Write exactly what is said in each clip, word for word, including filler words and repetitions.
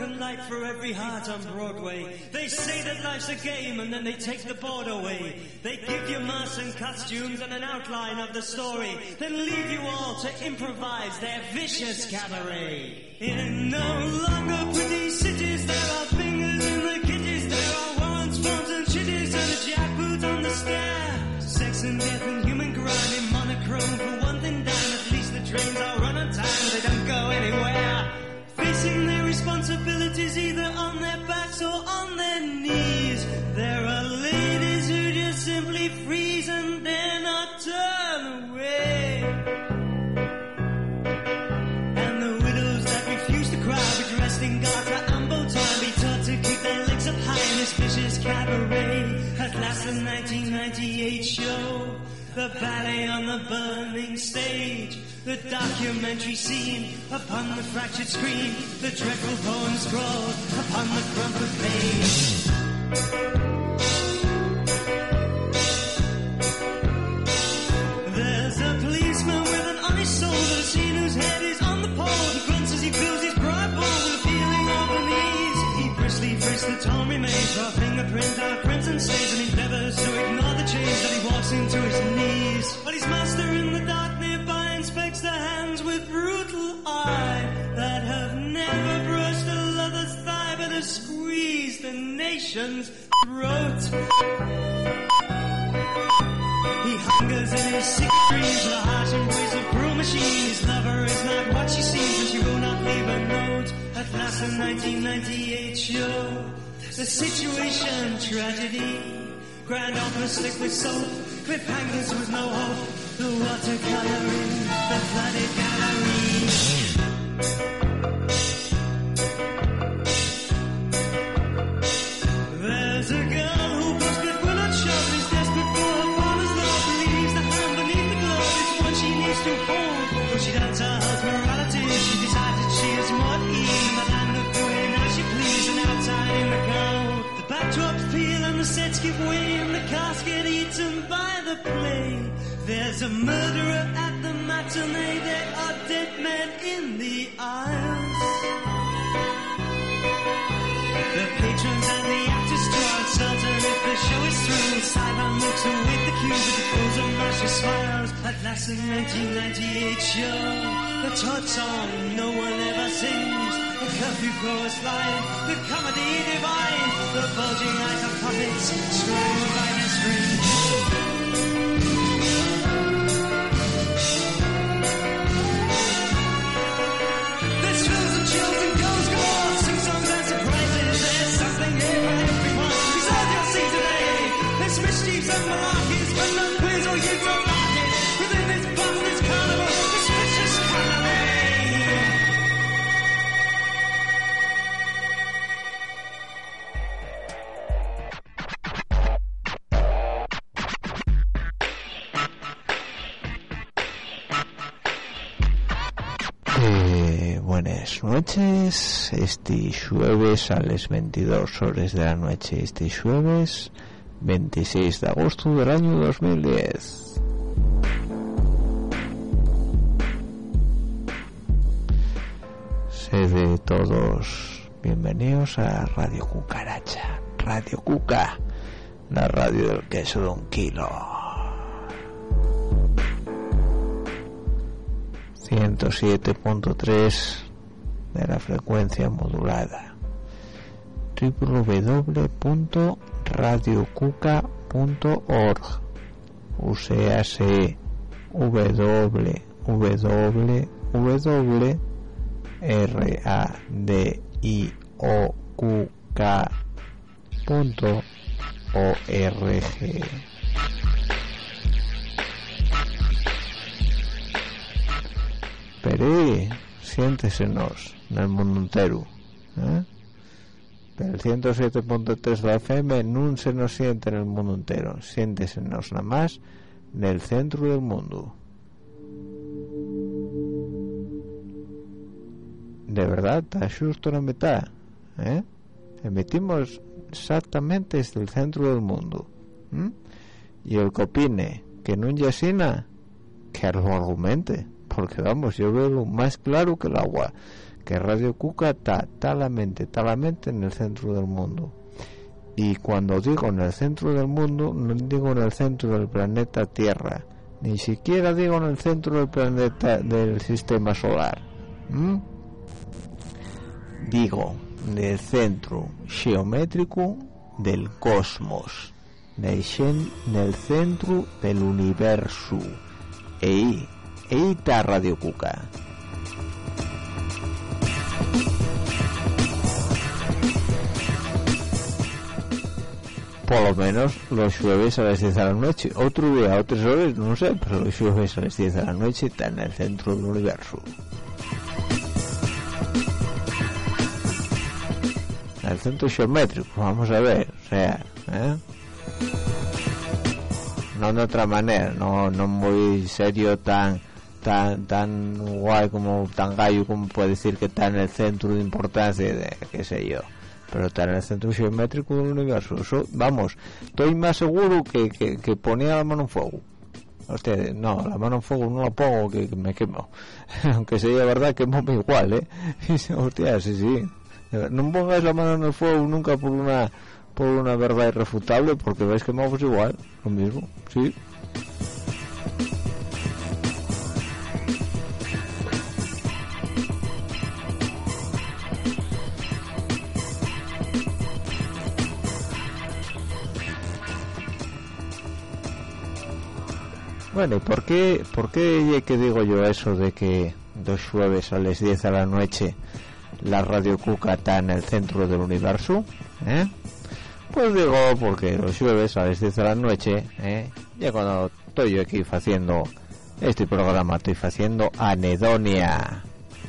broken light for every heart on Broadway. They say that life's a game and then they take the board away. They give you masks and costumes and an outline of the story, then leave you all to improvise their vicious cabaret. In no longer pretty cities, there are fingers in the kitties, there are warrants, forms and chitties, and a jackboot on the stair. Sex and death and human crime in monochrome. For one thing, damn, at least the trains are run on time, they don't go anywhere. Facing their responsibilities either on their backs or on their knees. There are ladies who just simply freeze and dare not turn away. And the widows that refuse to cry be dressed in garter and bow tie, be taught to keep their legs up high in this vicious cabaret. At last the nineteen ninety-eight show, the ballet on the burning stage, the documentary scene upon the fractured screen, the dreadful poem scrawled upon the crumpled page. There's a policeman with an honest soul that has seen whose head is on the pole. He grunts as he fills his pride bowl with a feeling of unease. He briskly frisks the torn remains, draw fingerprints out of prints and stains, and endeavors to ignore the change that he walks into his knees. But his master in the dark nearby inspects the hands with brutal eye that have never brushed a lover's thigh but have squeezed the nation's throat. He hungers in his sick dreams for the harsh embrace of cruel machine. His lover is not what she seems, and she will not leave a note. At last the nineteen ninety-eight show, the situation tragedy. Grand opera slick with soap, cliffhangers with no hope, the watercolor in the flooded gallery. There's a girl who prospect will not show, is desperate for her father's love, believes the hand beneath the glove is what she needs to hold. When she doubts her husband's morality, she decides that she is more at ease in the land of doing as she please, and outside in the cold. The backdrops peel and the sets give way, and the cast get eaten by the play. There's a murderer at the matinee, there are dead men in the aisles. The patrons and the actors draw uncertain if the show is through. Sidon looks await the cues as he pulls and mashes smiles. At last the nineteen ninety-eight show, the Todd song no one ever sings, the curfew chorus line, the comedy divine, the bulging eyes of puppets strung by the strings. There's thrills and chills and goes galore, sing songs and surprises. There's something here for everyone. Reserve your seat today. There's mischiefs and malarkeys, but no quiz or you don't like it. Within this bus, this carnival, this vicious cabaret. Buenas noches, este jueves a las veintidós horas de la noche, este jueves veintiséis de agosto del año dos mil diez. Sed todos bienvenidos a Radio Cucaracha, Radio Cuca, la radio del queso de un kilo. ciento siete punto tres de la frecuencia modulada, doble u doble u doble u punto radio cuca punto org, o sea, c w w w w r a d i o q k punto org. Pero siéntesenos en el mundo entero, ¿eh? Pero el ciento siete punto tres de la F M no se nos siente en el mundo entero, siéntesenos nada más en el centro del mundo. De verdad, está justo la mitad, ¿eh? Emitimos exactamente desde el centro del mundo, ¿eh? Y el que opine que no es asina, que lo argumente. Porque vamos, yo veo lo más claro que el agua, que Radio Cuca está talamente, talamente en el centro del mundo. Y cuando digo en el centro del mundo, no digo en el centro del planeta Tierra, ni siquiera digo en el centro del planeta del sistema solar. ¿Mm? Digo del centro geométrico del cosmos, del, del centro del universo. Ahí, ahí está Radio Cuca. Por lo menos los jueves a las diez de la noche. Otro día, otras horas, no sé, pero los jueves a las diez de la noche está en el centro del universo. El centro geométrico, vamos a ver, o sea, ¿eh? No de otra manera, no, no muy serio, tan, tan, tan guay como, tan gallo como puede decir que está en el centro de importancia de, qué sé yo. Pero está en el centro geométrico del universo. Eso, vamos, estoy más seguro que, que, que ponía la mano en fuego. Hostia, no, la mano en fuego no la pongo, que, que me quemo. Aunque sea verdad, quemóme igual, ¿eh? Hostia, sí, sí. No pongáis la mano en el fuego nunca por una por una verdad irrefutable, porque vais quemados igual, lo mismo, sí. Bueno, ¿y por qué, por qué que digo yo eso de que dos jueves a las diez de la noche la Radio Cuca está en el centro del universo? ¿Eh? Pues digo porque los jueves a las diez de la noche, ¿eh? Ya cuando estoy yo aquí haciendo este programa, estoy haciendo anedonia.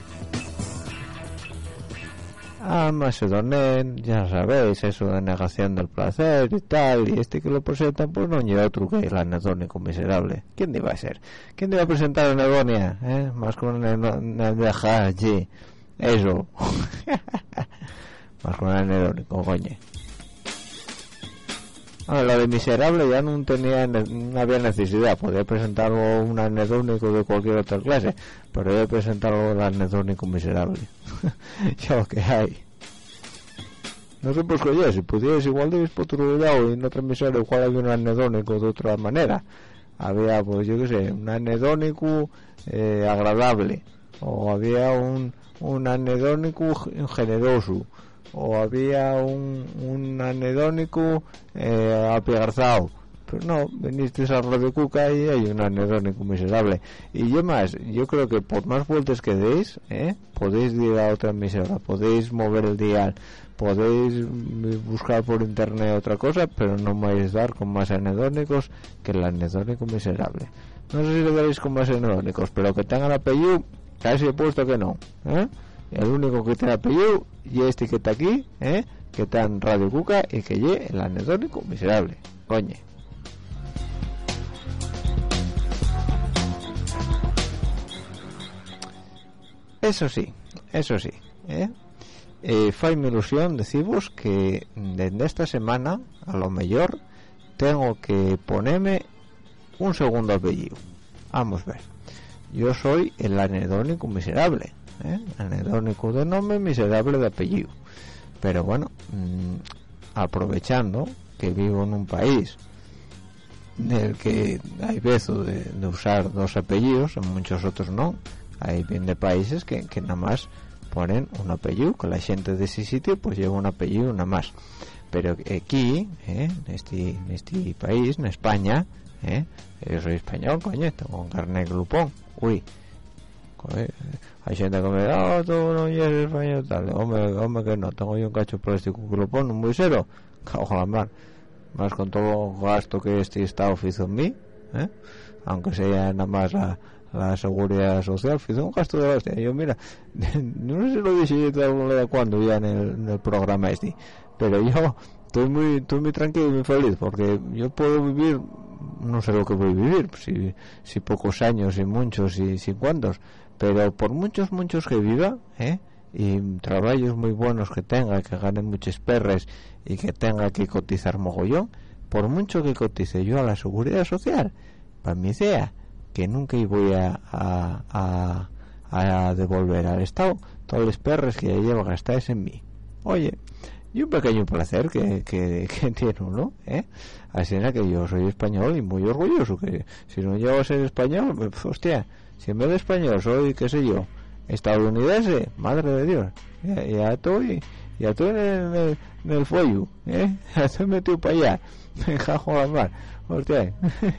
Ah, Macedonen, ya sabéis, eso de negación del placer y tal, y este que lo presenta, pues no lleva otro que el anedónico miserable. ¿Quién iba a ser? ¿Quién iba a presentar anedonia? ¿Eh? Más con una deja allí. Eso. Más con el anedónico, coño. Bueno, lo de miserable ya no tenía, no había necesidad, podía presentarlo un anedónico de cualquier otra clase, pero yo he presentado el anedónico miserable. Ya lo que hay. No sé, pues oye, si pudieras igual de por otro lado y en otra emisora igual había un anedónico de otra manera. Había, pues yo qué sé, un anedónico eh, agradable, o había un, un anedónico generoso, o había un, un anedónico eh, apigarzado. Pero no, veniste a Radio Cuca y hay un anedónico miserable. Y yo más, yo creo que por más vueltas que deis, ¿eh? Podéis ir a otra emisora, podéis mover el dial, podéis buscar por internet otra cosa, pero no me vais a dar con más anedónicos que el anedónico miserable. No sé si lo daréis con más anedónicos, pero que tengan apellido, casi he puesto que no, ¿eh? El único que tiene apellido y este que está aquí, ¿eh? Que está en Radio Cuca y que lleve el anedónico miserable, coño. Eso sí, eso sí, ¿eh? Eh, fue mi ilusión deciros que desde esta semana a lo mejor tengo que ponerme un segundo apellido. Vamos a ver, yo soy el anedónico miserable, ¿eh? Anedónico de nombre, miserable de apellido, pero bueno, mmm, aprovechando que vivo en un país en el que hay veces de, de usar dos apellidos, en muchos otros no. Hay bien de países que, que nada más ponen un apellido, que la gente de ese sitio pues lleva un apellido nada más. Pero aquí, ¿eh? en, este, en este país, en España, ¿eh? Yo soy español, coño, tengo un carnet glupón. Uy, coño, hay gente que me dice, oh, tú no eres español, tal. Hombre, hombre que no, tengo yo un cacho plástico glupón, un muy cero. Cago la mar. Más con todo el gasto que este Estado hizo en mí, ¿eh? Aunque sea nada más la... la seguridad social, hizo un gasto de la hostia. Yo mira, no sé si lo dije de cuando ya en el, en el programa este, pero yo estoy muy estoy muy tranquilo y muy feliz porque yo puedo vivir, no sé lo que voy a vivir, si, si pocos años y muchos y sin cuantos, pero por muchos muchos que viva, ¿eh? Y trabajos muy buenos que tenga, que gane muchos perres y que tenga que cotizar mogollón, por mucho que cotice yo a la seguridad social, para mi idea que nunca voy a, a, a, a devolver al Estado todas las perras que ya lleva gastadas en mí. Oye, y un pequeño placer que, que, que tiene uno, ¿eh? Así era que yo soy español y muy orgulloso, que si no llego a ser español, pues, hostia, si en vez de español soy, qué sé yo, estadounidense, madre de Dios, ya, ya estoy, ya estoy en el, en el, en el fuego, ¿eh? Ya estoy metido para allá, me jajo la mar, hostia.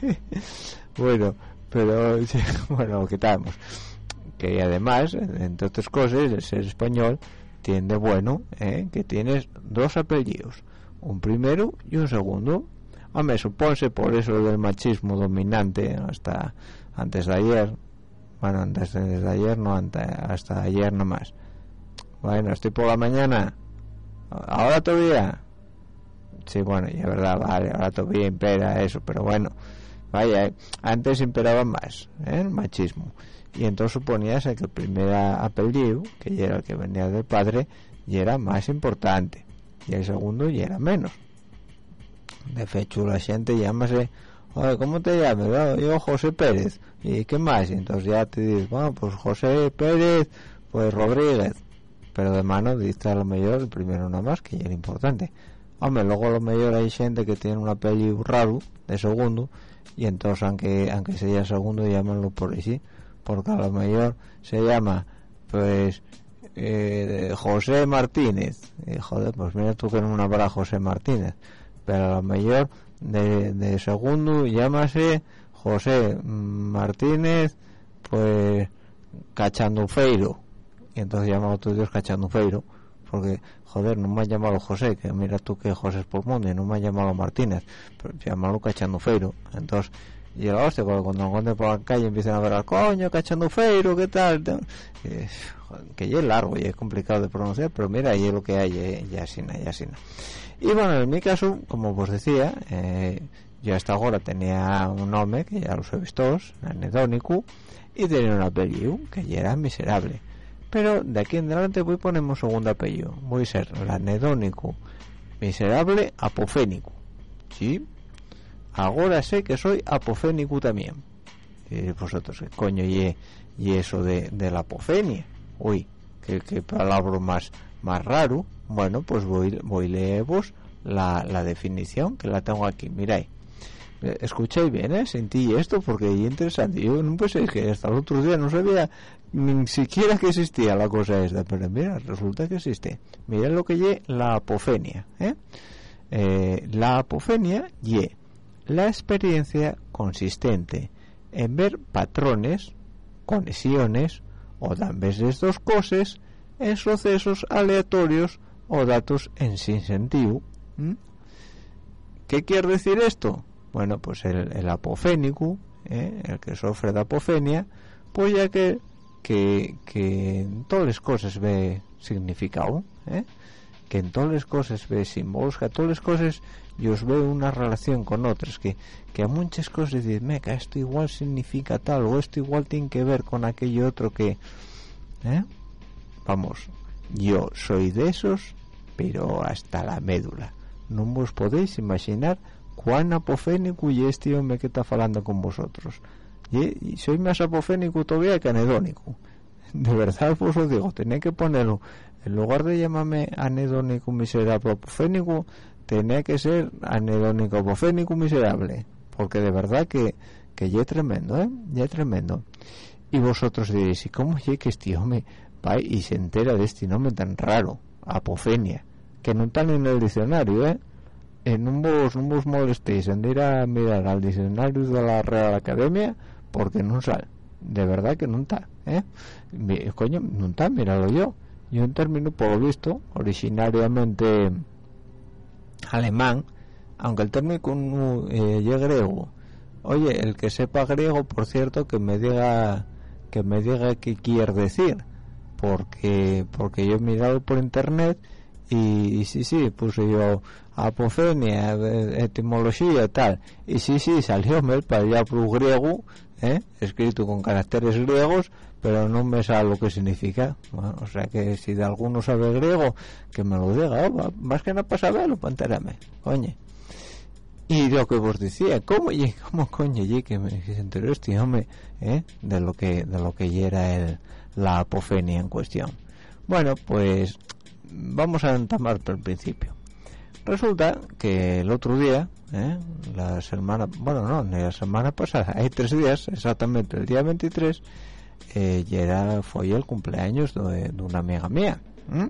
Bueno, pero, bueno, ¿qué tal? Que además, entre otras cosas, el ser español tiene bueno, ¿eh? Que tienes dos apellidos, un primero y un segundo. Hombre, supónse por eso del machismo dominante hasta antes de ayer, bueno, antes de ayer no, antes, hasta ayer nomás. Bueno, estoy por la mañana, ahora todavía, sí, bueno, ya verdad, vale, ahora todavía impera eso, pero bueno, vaya, antes imperaba más, ¿eh? El machismo. Y entonces suponíase que el primer apellido, que ya era el que venía del padre, ya era más importante, y el segundo ya era menos. De hecho, la gente llámase, oye, ¿cómo te llamas? Bueno, yo José Pérez, ¿y qué más? Y entonces ya te dices, bueno, pues José Pérez, pues Rodríguez, pero de mano dice a lo mejor el primero nada más, que ya era importante. Hombre, luego a lo mejor hay gente que tiene un apellido raro, de segundo, y entonces aunque aunque sea segundo, llámanlo por ahí, porque a lo mejor se llama pues eh, José Martínez, y joder, pues mira tú que no una para José Martínez, pero a lo mejor de, de segundo llámase José Martínez pues Cachandufeiro, y entonces llama a otro Dios Cachandufeiro, porque joder, no me ha llamado José, que mira tú que José es por mundo, y no me ha llamado Martínez, pero llámalo Cachandufeiro. Entonces y la hostia, cuando lo encuentren por la calle empiezan a ver al coño, Cachandufeiro, ¿qué tal? Eh, que ya es largo y es complicado de pronunciar, pero mira, ahí es lo que hay, ya sin ya sin. Y bueno, en mi caso, como os decía, eh, yo hasta ahora tenía un nombre, que ya lo sabéis todos, anedónico, y tenía un apellido, que ya era miserable. Pero de aquí en adelante voy a poner un segundo apellido, voy a ser el anedónico, miserable, apofénico, ¿sí? Ahora sé que soy apofénico también. Y vosotros, ¿qué coño y, y eso de, de la apofenia? Uy, qué, qué palabra más más raro. Bueno, pues voy voy a leeros la, la definición, que la tengo aquí. Miráis, escucháis bien, ¿eh? Sentí esto porque es interesante. Yo no pensé que hasta el otro día no sabía ni siquiera que existía la cosa esta, pero mira, resulta que existe. Mirad lo que es la apofenia, ¿eh? Eh, la apofenia y la experiencia consistente en ver patrones, conexiones o también las dos cosas en sucesos aleatorios o datos en sin sentido. ¿Mm? ¿Qué quiere decir esto? Bueno, pues el, el apofénico, ¿eh? El que sufre de apofenia, pues ya que que, que en todas las cosas ve significado, ¿eh? Que en todas las cosas ve símbolos, que a todas las cosas yo os veo una relación con otras, que, que a muchas cosas dicen, meca, esto igual significa tal, o esto igual tiene que ver con aquello otro que... ¿eh? Vamos, yo soy de esos, pero hasta la médula. No os podéis imaginar cuán apofénico y este hombre que está hablando con vosotros. Y, y soy más apofénico todavía que anedónico. De verdad os lo digo, tenía que ponerlo, en lugar de llamarme anedónico miserable apofénico, tenía que ser anedónico apofénico miserable, porque de verdad que que ya es tremendo, ¿eh? Ya es tremendo. Y vosotros diréis, ¿y cómo ya que este hombre va y se entera de este nombre tan raro, apofenia, que no está en el diccionario, ¿eh? En un vos, un vos molestéis en ir a mirar al diccionario de la Real Academia, porque no sale, de verdad que no está, ¿eh? Mi, coño, no está, míralo yo. Yo en término, por lo visto, originariamente alemán, aunque el término eh, es griego. Oye, el que sepa griego, por cierto, que me diga que me diga qué quiere decir, porque porque yo he mirado por internet y, y sí, sí, puse yo apofenia, etimología, tal, y sí, sí, salió para allá por griego, ¿eh? Escrito con caracteres griegos, pero no me sabe lo que significa. Bueno, o sea que si de alguno sabe griego, que me lo diga, oh, más que nada para saberlo, para enterarme, coño. Y lo que vos decía, ¿cómo y cómo coño y que me se enteró este hombre, ¿eh? de lo que de lo que era el, la apofenia en cuestión? Bueno, pues vamos a entamar por el principio. Resulta que el otro día, ¿eh? la semana, bueno, no, ni la semana pasada, hay tres días, exactamente el día veintitrés, eh, y era, fue el cumpleaños de, de una amiga mía. ¿eh?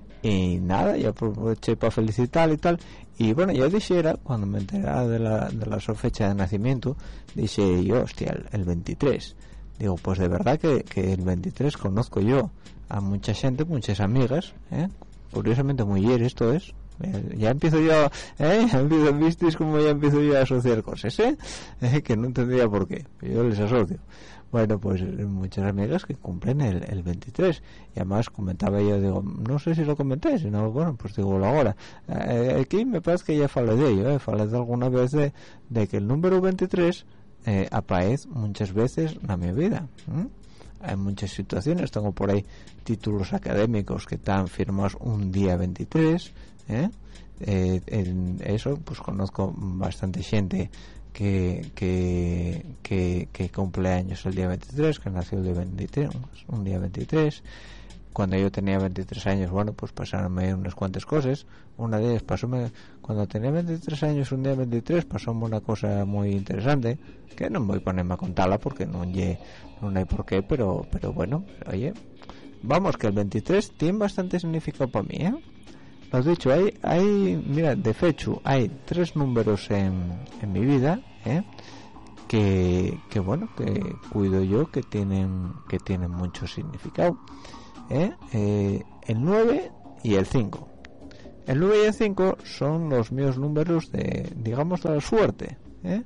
Y nada, yo aproveché para felicitar y tal. Y bueno, yo dijera, cuando me enteraba de la, de la su fecha de nacimiento, dije yo, hostia, el, el veintitrés. Digo, pues de verdad que, que el veintitrés conozco yo a mucha gente, muchas amigas, ¿eh? Curiosamente mujeres, esto es. Eh, ya empiezo yo, ¿eh? Ya empiezo, ¿visteis como ya empiezo yo a asociar cosas, ¿eh? eh? Que no entendía por qué, yo les asocio. Bueno, pues muchas amigas que cumplen el, el veintitrés, y además comentaba yo, digo, no sé si lo comenté, si no, bueno, pues digo ahora. Eh, aquí me parece que ya falé de ello, ¿eh? Falé de alguna vez de, de que el número veintitrés eh, aparece muchas veces en mi vida. ¿eh? Hay muchas situaciones, tengo por ahí títulos académicos que están firmados un día veintitrés, ¿eh? Eh, en eso pues conozco bastante gente que que, que que cumple años el día veintitrés, que nació el día veintitrés, un día veintitrés. Cuando yo tenía veintitrés años, bueno, pues pasaronme unas cuantas cosas. Una de ellas pasóme, cuando tenía veintitrés años, un día veintitrés, pasóme una cosa muy interesante, que no me voy a ponerme a contarla porque no hay, no hay por qué, pero pero bueno, oye, vamos, que el veintitrés tiene bastante significado para mí, ¿eh? Lo dicho, hay, hay, mira, de hecho, hay tres números en, en mi vida, ¿eh? que, que bueno, que cuido yo, que tienen, que tienen mucho significado, ¿eh? Eh, el nueve y el cinco. El nueve y el cinco son los míos números de, digamos, de la suerte, ¿eh?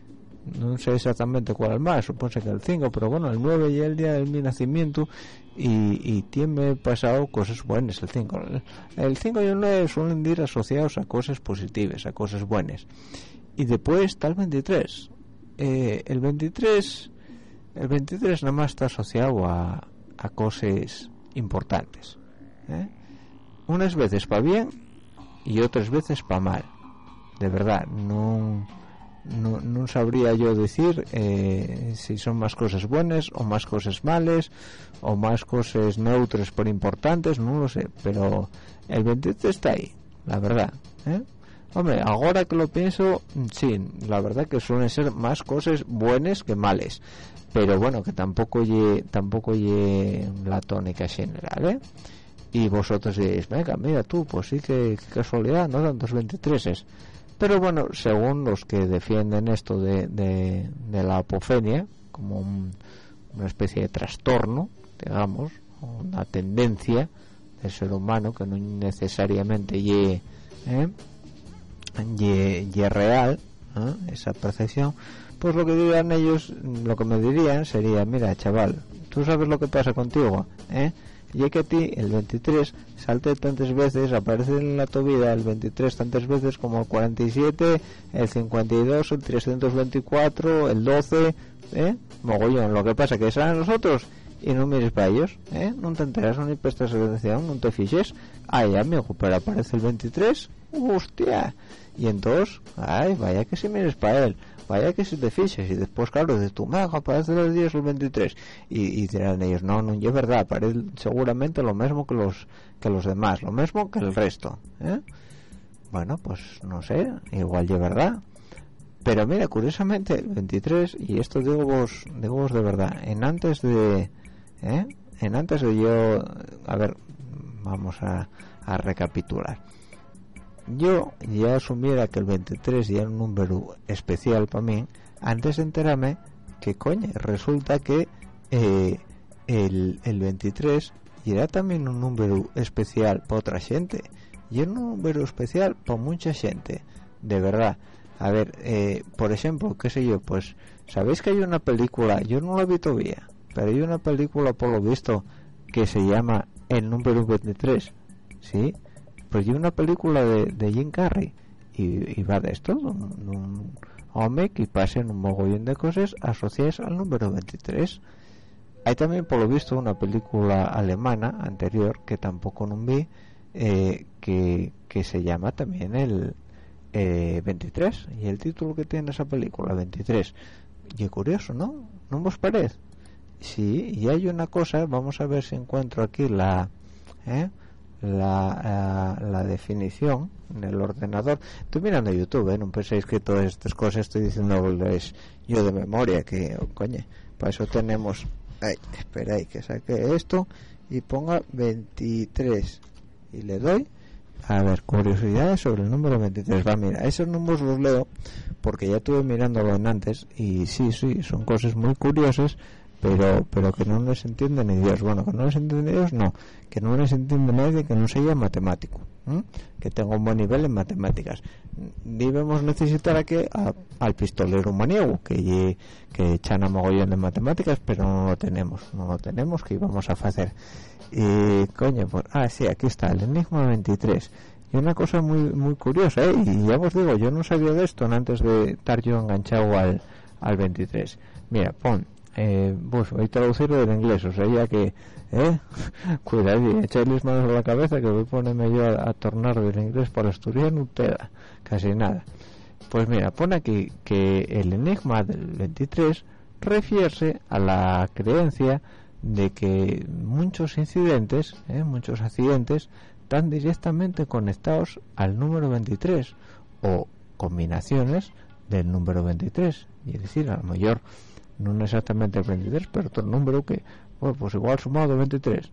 No sé exactamente cuál es más, supongo que el cinco, pero bueno, el nueve y el día de mi nacimiento, y, y tiene pasado cosas buenas el cinco. El cinco y el nueve suelen ir asociados a cosas positivas, a cosas buenas. Y después está el veintitrés. Eh, el veintitrés el veintitrés nada más está asociado a, a cosas importantes, ¿eh? Unas veces para bien y otras veces para mal. De verdad, no... No, no sabría yo decir eh, si son más cosas buenas o más cosas malas o más cosas neutras por importantes, no lo sé, pero el veintitrés está ahí, la verdad, ¿eh? Hombre, ahora que lo pienso, sí, la verdad que suelen ser más cosas buenas que malas, pero bueno, que tampoco ye, tampoco ye la tónica general, ¿eh? Y vosotros diréis, venga, mira tú, pues sí que, que casualidad, no tantos veintitreses. Pero bueno, según los que defienden esto de, de, de la apofenia como un, una especie de trastorno, digamos, una tendencia del ser humano que no necesariamente ye, eh, ye, ye real, ¿eh? Esa percepción, pues lo que dirían ellos, lo que me dirían sería, mira chaval, tú sabes lo que pasa contigo, ¿eh? Y es que a ti el veintitrés salte tantas veces, aparece en la tu vida el veintitrés tantas veces como el cuarenta y siete, el cincuenta y dos, el trescientos veinticuatro, el doce, ¿eh? Mogollón. Lo que pasa que salen los otros y no mires para ellos, ¿eh? No te enteras, ni prestas atención, no te fijes. Ay, amigo, pero aparece el veintitrés, hostia. Y entonces, ay, vaya que si mires para él, vaya que si te fiches. Y después, claro, de tu mega aparece los días el veintitrés. Y, y dirán ellos, no, no, es verdad, aparece seguramente lo mismo que los que los demás, lo mismo que el resto, ¿eh? Bueno, pues no sé, igual es verdad. Pero mira, curiosamente, el veintitrés, y esto digo vos, digo vos de verdad, en antes de, ¿eh? En antes de yo, a ver, vamos a, a recapitular. Yo ya asumiera que el veintitrés ya era un número especial para mí antes de enterarme que coño, resulta que eh, el, el veintitrés era también un número especial para otra gente, y era un número especial para mucha gente, de verdad. A ver, eh, por ejemplo, qué sé yo, pues sabéis que hay una película, yo no la he visto todavía, pero hay una película por lo visto que se llama El número veintitrés, ¿sí? Pues hay una película de, de Jim Carrey y, y va de esto, un, un hombre que pasa en un mogollón de cosas asociadas al número veintitrés. Hay también por lo visto una película alemana anterior que tampoco no vi, eh, que, que se llama también el eh, veintitrés, y el título que tiene esa película, veintitrés, y es curioso, ¿no? ¿No os parece? Sí, y hay una cosa, vamos a ver si encuentro aquí la ¿eh? La, la, la definición del ordenador. Estoy mirando YouTube, ¿eh? No penséis que todas estas cosas estoy diciéndoles yo de memoria, que oh, coño, para eso tenemos. Ay, espera ahí que saque esto y ponga veintitrés y le doy. A ver, curiosidades sobre el número veintitrés. Va, mira, esos números los leo porque ya estuve mirándolo en antes y sí, sí, son cosas muy curiosas, pero pero que no les entiende ni Dios. Bueno, que no les entiende Dios, no, que no les entiende nadie que no sea matemático, ¿eh? Que tenga un buen nivel en matemáticas. Debemos necesitar aquí a, al pistolero maniego que que echan a mogollón de matemáticas, pero no lo tenemos, no lo tenemos, que íbamos a hacer. Y coño, pues, ah, sí, aquí está el Enigma veintitrés. Y una cosa muy muy curiosa, ¿eh? Y ya os digo, yo no sabía de esto antes de estar yo enganchado al, al veintitrés. Mira, pon Eh, pues voy a traducirlo del inglés, o sea, ya que eh, cuidado y echarles manos a la cabeza, que voy a ponerme yo a, a tornar del inglés para estudiar no te da casi nada. Pues mira, pone aquí que el enigma del veintitrés refiere a la creencia de que muchos incidentes, eh, muchos accidentes están directamente conectados al número veintitrés o combinaciones del número veintitrés, y es decir, a lo mejor no exactamente el veintitrés, pero otro número que, bueno, pues igual sumado veintitrés.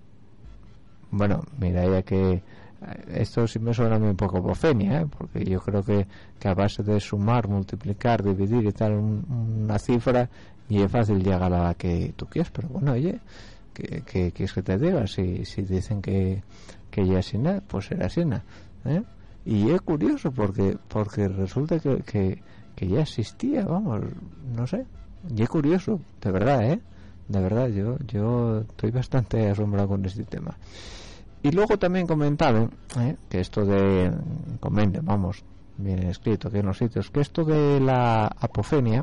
Bueno, mira, ya que esto sí me suena a mí un poco bofenia, ¿eh? Porque yo creo que, que a base de sumar, multiplicar, dividir y tal un, una cifra, y es fácil llegar a la que tú quieres, pero bueno, oye, que, que, que es que te diga, si, si dicen que, que ya es nada, pues será así, ¿eh? Y es curioso porque porque resulta que, que, que ya existía, vamos, no sé. Y es curioso, de verdad, ¿eh? De verdad, yo yo estoy bastante asombrado con este tema. Y luego también comentaban, ¿eh? Que esto de... Comenten, vamos, bien escrito aquí en los sitios, que esto de la apofenia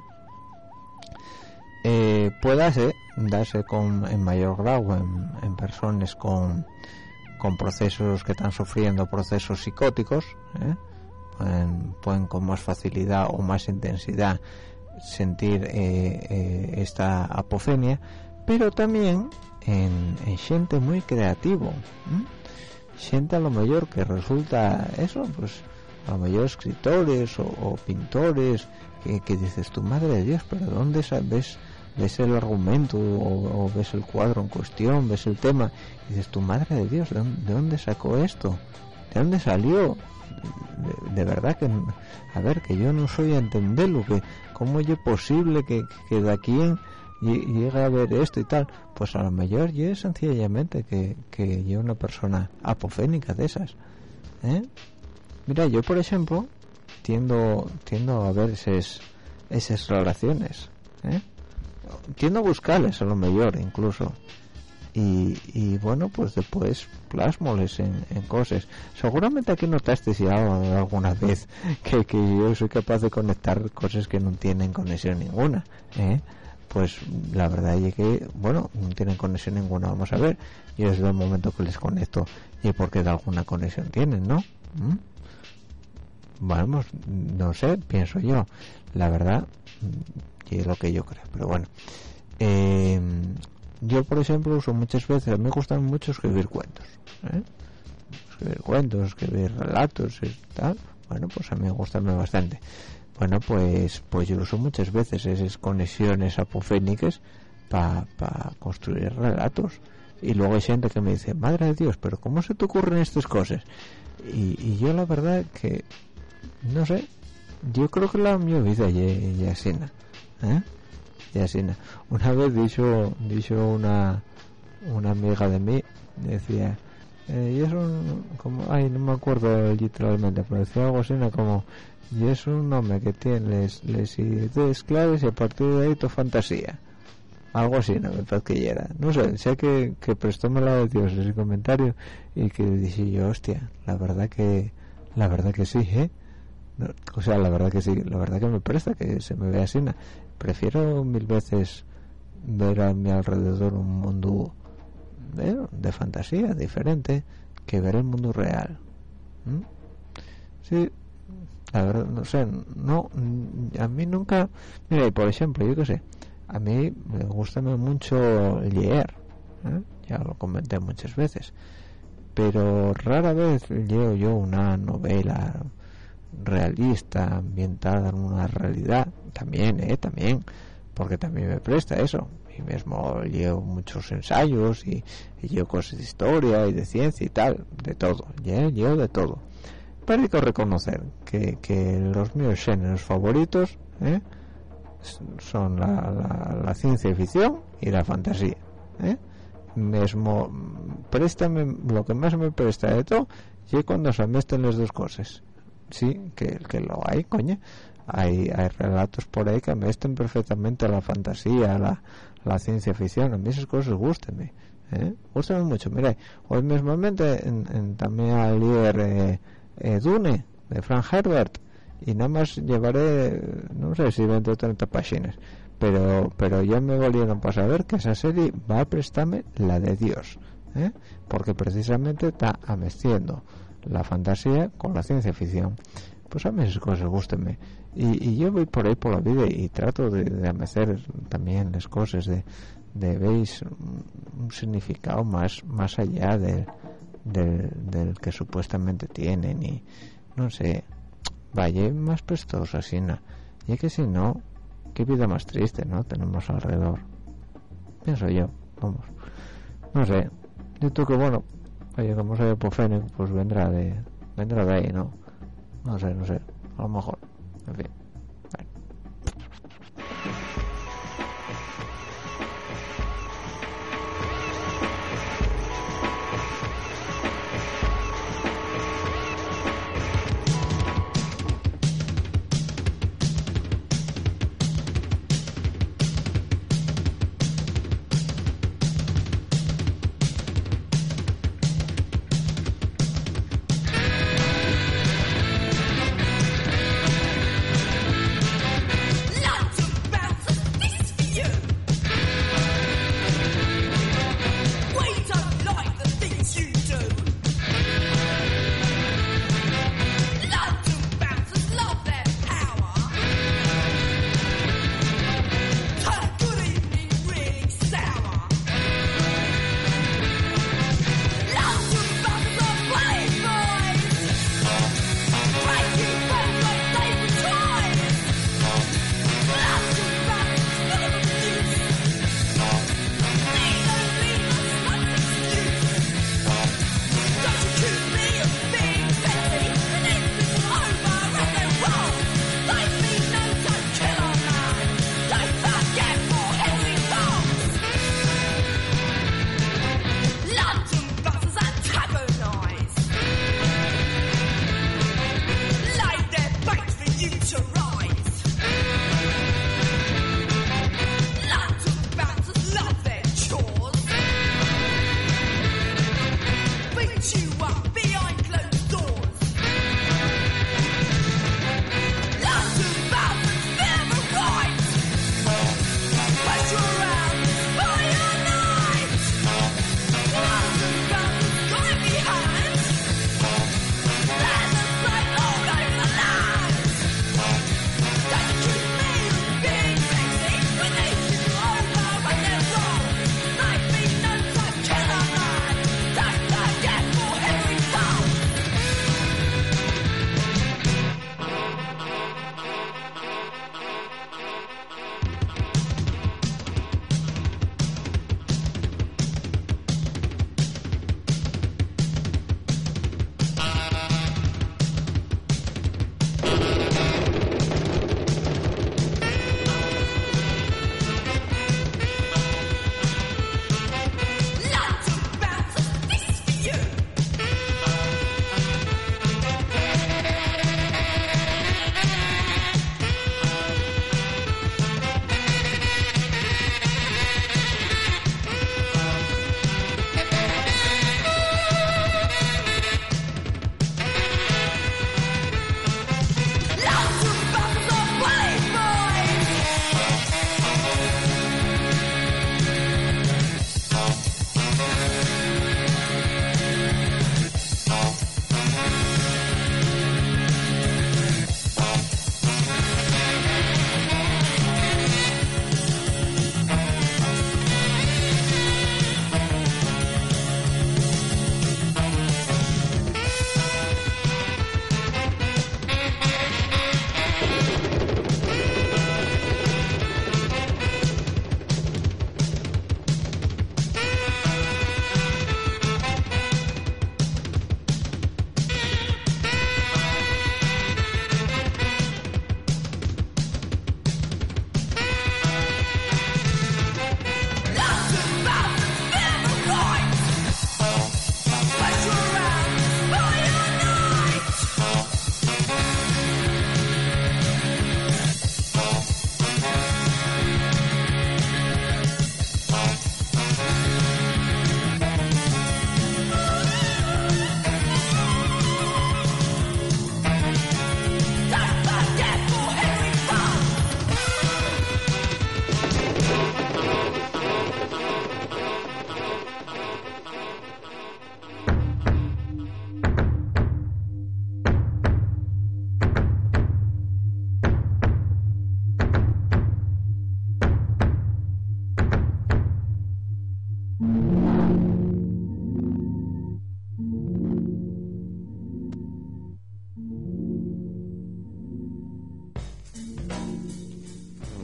eh, pueda ser, darse con, en mayor grado en, en personas con, con procesos que están sufriendo procesos psicóticos, ¿eh? Pueden, pueden con más facilidad o más intensidad sentir eh, eh, esta apofenia, pero también en, en gente muy creativo, ¿eh? Gente a lo mejor que resulta eso, pues a lo mejor escritores o, o pintores que, que dices tu madre de Dios, pero ¿dónde ves, ves el argumento o, o ves el cuadro en cuestión, ves el tema y dices tu madre de Dios, ¿de dónde, de dónde sacó esto? ¿De dónde salió? De, de verdad que, a ver, que yo no soy a entenderlo, que cómo es posible que, que de aquí en, llegue a ver esto y tal. Pues a lo mejor yo es sencillamente que, que yo una persona apofénica de esas, ¿eh? Mira, yo por ejemplo tiendo tiendo a ver esas esas relaciones, ¿eh? Tiendo a buscarles a lo mejor incluso. Y, y bueno, pues después plasmoles en, en cosas. Seguramente aquí notaste si alguna vez que, que yo soy capaz de conectar cosas que no tienen conexión ninguna, ¿eh? Pues la verdad es que, bueno, no tienen conexión ninguna. Vamos a ver, yo desde el momento que les conecto y porque de alguna conexión tienen, ¿no? ¿Mm? Bueno, pues, no sé, pienso yo, la verdad, y es lo que yo creo, pero bueno. eh, Yo, por ejemplo, uso muchas veces, a mí me gustan mucho escribir cuentos, ¿eh? Escribir cuentos, escribir relatos y tal. Bueno, pues a mí me gustan bastante. Bueno, pues pues yo uso muchas veces esas conexiones apofénicas para pa construir relatos. Y luego hay gente que me dice, madre de Dios, pero ¿cómo se te ocurren estas cosas? Y, y yo la verdad que, no sé, yo creo que la mi vida ya, ya es así, ¿eh? Y así, una vez dicho dicho una una amiga de mí, decía eh, y es un como ay no me acuerdo literalmente, pero decía algo así como y es un hombre que tiene les, les ideas claves y a partir de ahí tu fantasía, algo así, no me parece que era, no sé, sé que, que prestóme la de Dios ese comentario y que dije yo, hostia, la verdad que la verdad que sí, ¿eh? No, o sea, la verdad que sí, la verdad que me presta que se me vea así. Prefiero mil veces ver a mi alrededor un mundo ¿eh? de fantasía diferente que ver el mundo real. ¿Mm? Sí, la verdad, no sé, no, a mí nunca, mira, por ejemplo, yo qué sé, a mí me gusta mucho leer, ¿eh? Ya lo comenté muchas veces, pero rara vez leo yo una novela realista ambientada en una realidad. También, eh, también, porque también me presta eso. Y mismo leo muchos ensayos y, y leo cosas de historia y de ciencia y tal, de todo, ¿eh? Leo de todo. Pero hay que reconocer que, que los míos géneros favoritos, ¿eh? son la, la, la ciencia ficción y la fantasía, ¿eh? Mismo préstame, lo que más me presta de todo y cuando se mezclan las dos cosas. Sí, que, que lo hay, coño. Hay, hay relatos por ahí que mezclan perfectamente la fantasía, la, la ciencia ficción. A mí esas cosas gústenme, ¿eh? Gústenme mucho. Mira, hoy mismamente en, en, también a leer eh, eh, Dune de Frank Herbert, y nada más llevaré, no sé si veinte o treinta páginas, pero pero ya me valieron para saber que esa serie va a prestarme la de Dios, ¿eh? Porque precisamente está amestiendo la fantasía con la ciencia ficción. Pues a mí esas cosas gústenme, y, y yo voy por ahí por la vida y trato de, de amecer también las cosas, de, de veis un, un significado más más allá del, del, del que supuestamente tienen, y no sé, vaya más prestoso así, ¿no? Y es que si no, qué vida más triste, ¿no? Tenemos alrededor, pienso yo, vamos, no sé. Yo creo que, bueno, oye, como soy Epofene, pues vendrá de vendrá de ahí, ¿no? No sé, no sé, a lo mejor, en fin.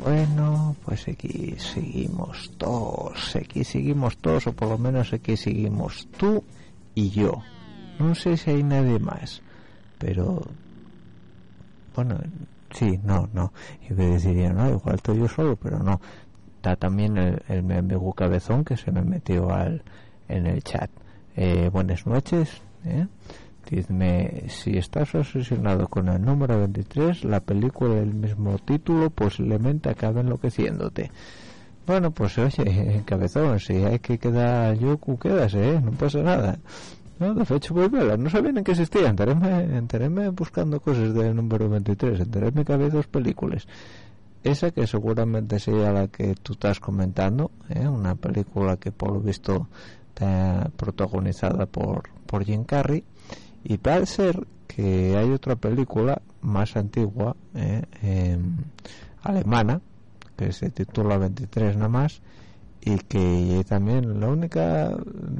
Bueno, pues aquí seguimos todos, aquí seguimos todos, o por lo menos aquí seguimos tú y yo. No sé si hay nadie más, pero bueno, sí, no, no, y me deciría, no, igual estoy yo solo, pero no. Está también el, el mi amigo Cabezón, que se me metió al en el chat. Eh, buenas noches, ¿eh? Dime, si estás obsesionado con el número veintitrés, la película del mismo título posiblemente acabe enloqueciéndote. Bueno, pues oye, Cabezón, si hay que quedar yoku, quédase, ¿eh? No pasa nada. No, de hecho, voy a verla. No sabían en qué existía. Enteréme, enteréme buscando cosas del número veintitrés. Enteréme que había dos películas. Esa que seguramente sería la que tú estás comentando, ¿eh? Una película que por lo visto está protagonizada por, por Jim Carrey. Y parece ser que hay otra película más antigua, eh, eh, alemana, que se titula veintitrés nada más, y que también la única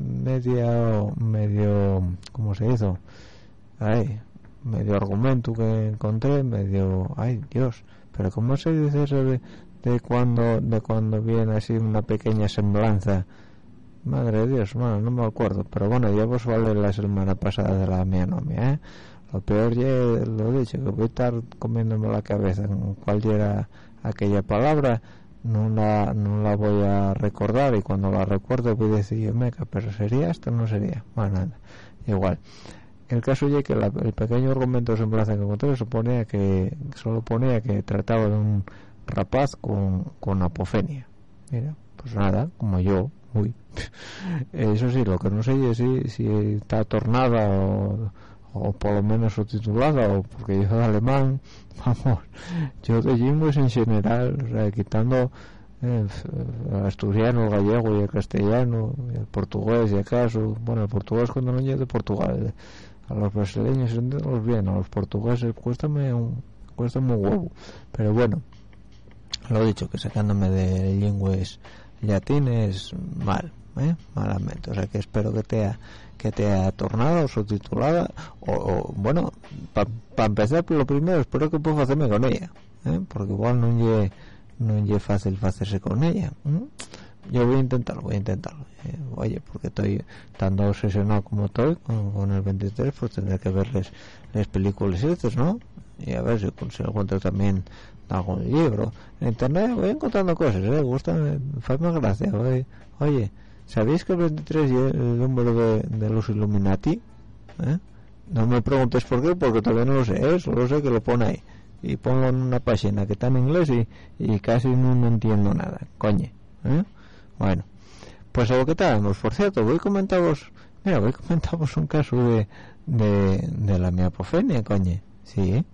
media medio ¿cómo se hizo? Ay, medio argumento que encontré, medio, ay Dios, pero ¿cómo se dice eso de, de cuando de cuando viene así una pequeña semblanza? Madre de Dios, bueno, no me acuerdo, pero bueno, ya vos vale la semana pasada de la mía novia, ¿eh? Lo peor ya lo he dicho, que voy a estar comiéndome la cabeza en cuál era aquella palabra, no la, no la voy a recordar, y cuando la recuerde voy a decir yo, meca, pero sería esto, no sería, bueno, nada, igual. El caso es que la, el pequeño argumento de semblanza que encontré suponía que, solo ponía que trataba de un rapaz con, con apofenia. Mira, pues nada, como yo. Uy. Eso sí, lo que no sé es si, si está tornada o, o por lo menos subtitulada, o porque yo de alemán, vamos, yo de lingües en general, o sea, quitando eh, el asturiano, el gallego y el castellano, y el portugués, y acaso, bueno, el portugués cuando no llegue de Portugal, a los brasileños los bien, a los portugueses cuéstame un, cuéstame un huevo, pero bueno, lo he dicho, que sacándome de lingües latines mal, ¿eh? Malamente, o sea que espero que te ha, que te ha tornado o subtitulada, o, o bueno, para pa empezar, lo primero espero que pueda hacerme con ella, ¿eh? Porque igual no es no es fácil hacerse con ella, ¿eh? Yo voy a intentarlo, voy a intentarlo, ¿eh? Oye, porque estoy tan obsesionado como estoy con, con el veintitrés, pues tendré que verles las películas estas, ¿no? Y a ver si consigo encontrar también algún libro en internet. Voy encontrando cosas, eh gustan, me gracia. Oye, oye, ¿sabéis que el veintitrés es el número de, de los Illuminati? ¿Eh? No me preguntes por qué, porque todavía no lo sé, ¿eh? Solo sé que lo pone ahí, y ponlo en una página que está en inglés, y, y casi no, no entiendo nada, coño, ¿eh? Bueno, pues algo que estábamos, por cierto, voy a comentaros, mira, voy a comentaros un caso de de, de la miapofenia, coño, sí, ¿eh?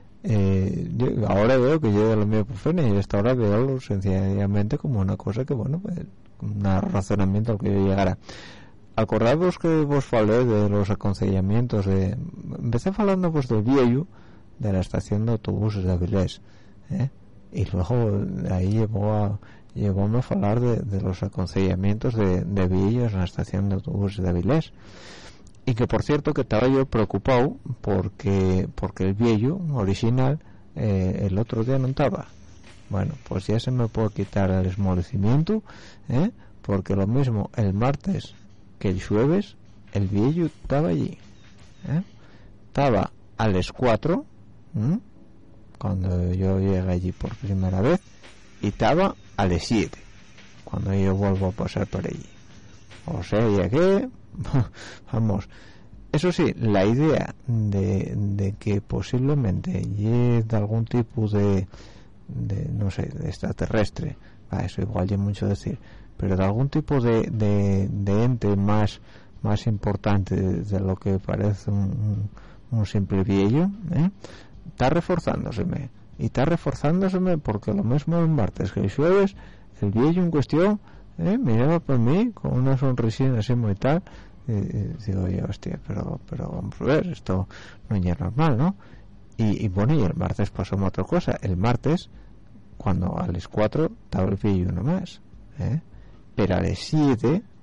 Eh, yo ahora veo que llega la miopofenia, y hasta ahora veo sencillamente como una cosa que, bueno, pues un razonamiento al que yo llegara. Acordaos que vos falé de los aconsellamientos de, empecé hablando pues del viejo de la estación de autobuses de Avilés, ¿eh? Y luego ahí llevó a llevóme a hablar de, de los aconsellamientos de, de viejos en la estación de autobuses de Avilés. Y que por cierto que estaba yo preocupado porque porque el viejo original eh, el otro día no estaba. Bueno, pues ya se me puede quitar el esmolecimiento, ¿eh? Porque lo mismo el martes que el jueves el viejo estaba allí, ¿eh? Estaba a las cuatro, ¿eh? Cuando yo llegué allí por primera vez, y estaba a las siete cuando yo vuelvo a pasar por allí. O sea, ya que vamos, eso sí, la idea de, de que posiblemente llegue de algún tipo de, de no sé, de extraterrestre, ah, eso igual ya mucho decir, pero de algún tipo de, de, de ente más más importante de, de lo que parece un, un, un simple viejo, ¿eh? Está reforzándoseme, y está reforzándoseme porque lo mismo el martes que el jueves el viejo en cuestión, ¿eh? Miraba por mí con una sonrisina así muy tal, y, y digo, oye, hostia, pero pero vamos a ver, esto no es normal, ¿no? Y, y bueno, y el martes pasó otra cosa. El martes, cuando a las cuatro estaba el viejo uno más, ¿eh? Pero a las siete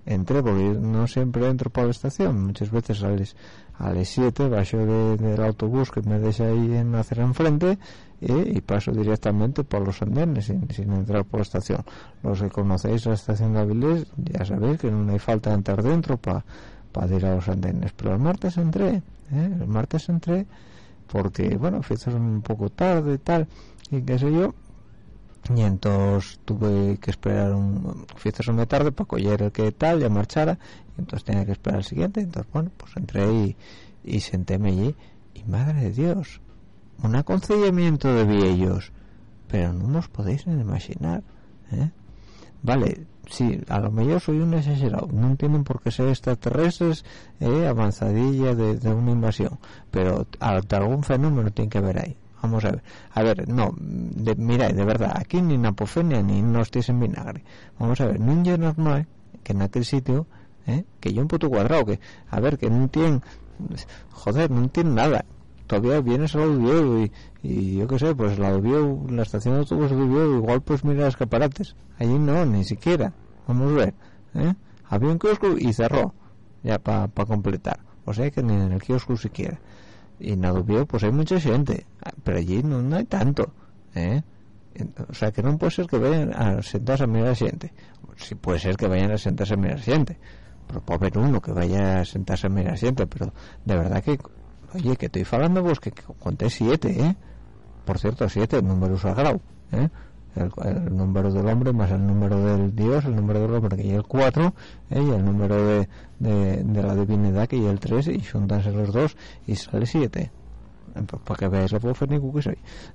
entré, porque no siempre entro por la estación, muchas veces a las a las siete bajo de, del autobús que me deja ahí en hacer enfrente eh, y paso directamente por los andenes sin, sin entrar por la estación. Los que conocéis la estación de Avilés ya sabéis que no hay falta de entrar dentro para pa ir a los andenes, pero el martes entré eh, el martes entré porque bueno, fui un poco tarde y tal y qué sé yo, y entonces tuve que esperar un fui tarde para coger el que tal, ya marchara, y entonces tenía que esperar al siguiente. Entonces bueno, pues entré y, y sentéme allí y madre de Dios, un aconsejamiento de viejos, pero no os podéis ni imaginar ¿eh? Vale, sí, a lo mejor soy un exagerado, no tienen por qué ser extraterrestres eh, avanzadilla de, de una invasión, pero algún fenómeno tiene que haber ahí. Vamos a ver, a ver, no, de, mira, de verdad, aquí ni napofenia ni no estéis en vinagre. Vamos a ver, no es normal que en aquel sitio, ¿eh? Que yo un puto cuadrado, que, a ver, que no tiene, joder, no tiene nada. Todavía vienes a la Ubieu y, y yo qué sé, pues la Ubieu, la estación de autobús de Ubieu, igual pues mira escaparates. Allí no, ni siquiera. Vamos a ver, ¿eh? Había un kiosco y cerró, ya para pa completar. O sea que ni en el kiosco siquiera. Y en Adubio pues hay mucha gente, pero allí no, no hay tanto ¿eh? O sea que no puede ser que vayan a sentarse a mirar a gente. Sí puede ser que vayan a sentarse a mirar a gente, pero puede haber uno que vaya a sentarse a mirar a gente, pero de verdad que oye, que estoy hablando vos que, que conté siete ¿eh? Por cierto, siete, número sagrado ¿eh? El, el número del hombre más el número del Dios, el número del hombre que es el cuatro ¿eh? Y el número de, de, de la divinidad que es el tres, y juntanse los dos y sale siete. Pues para que veáis la bofénico que soy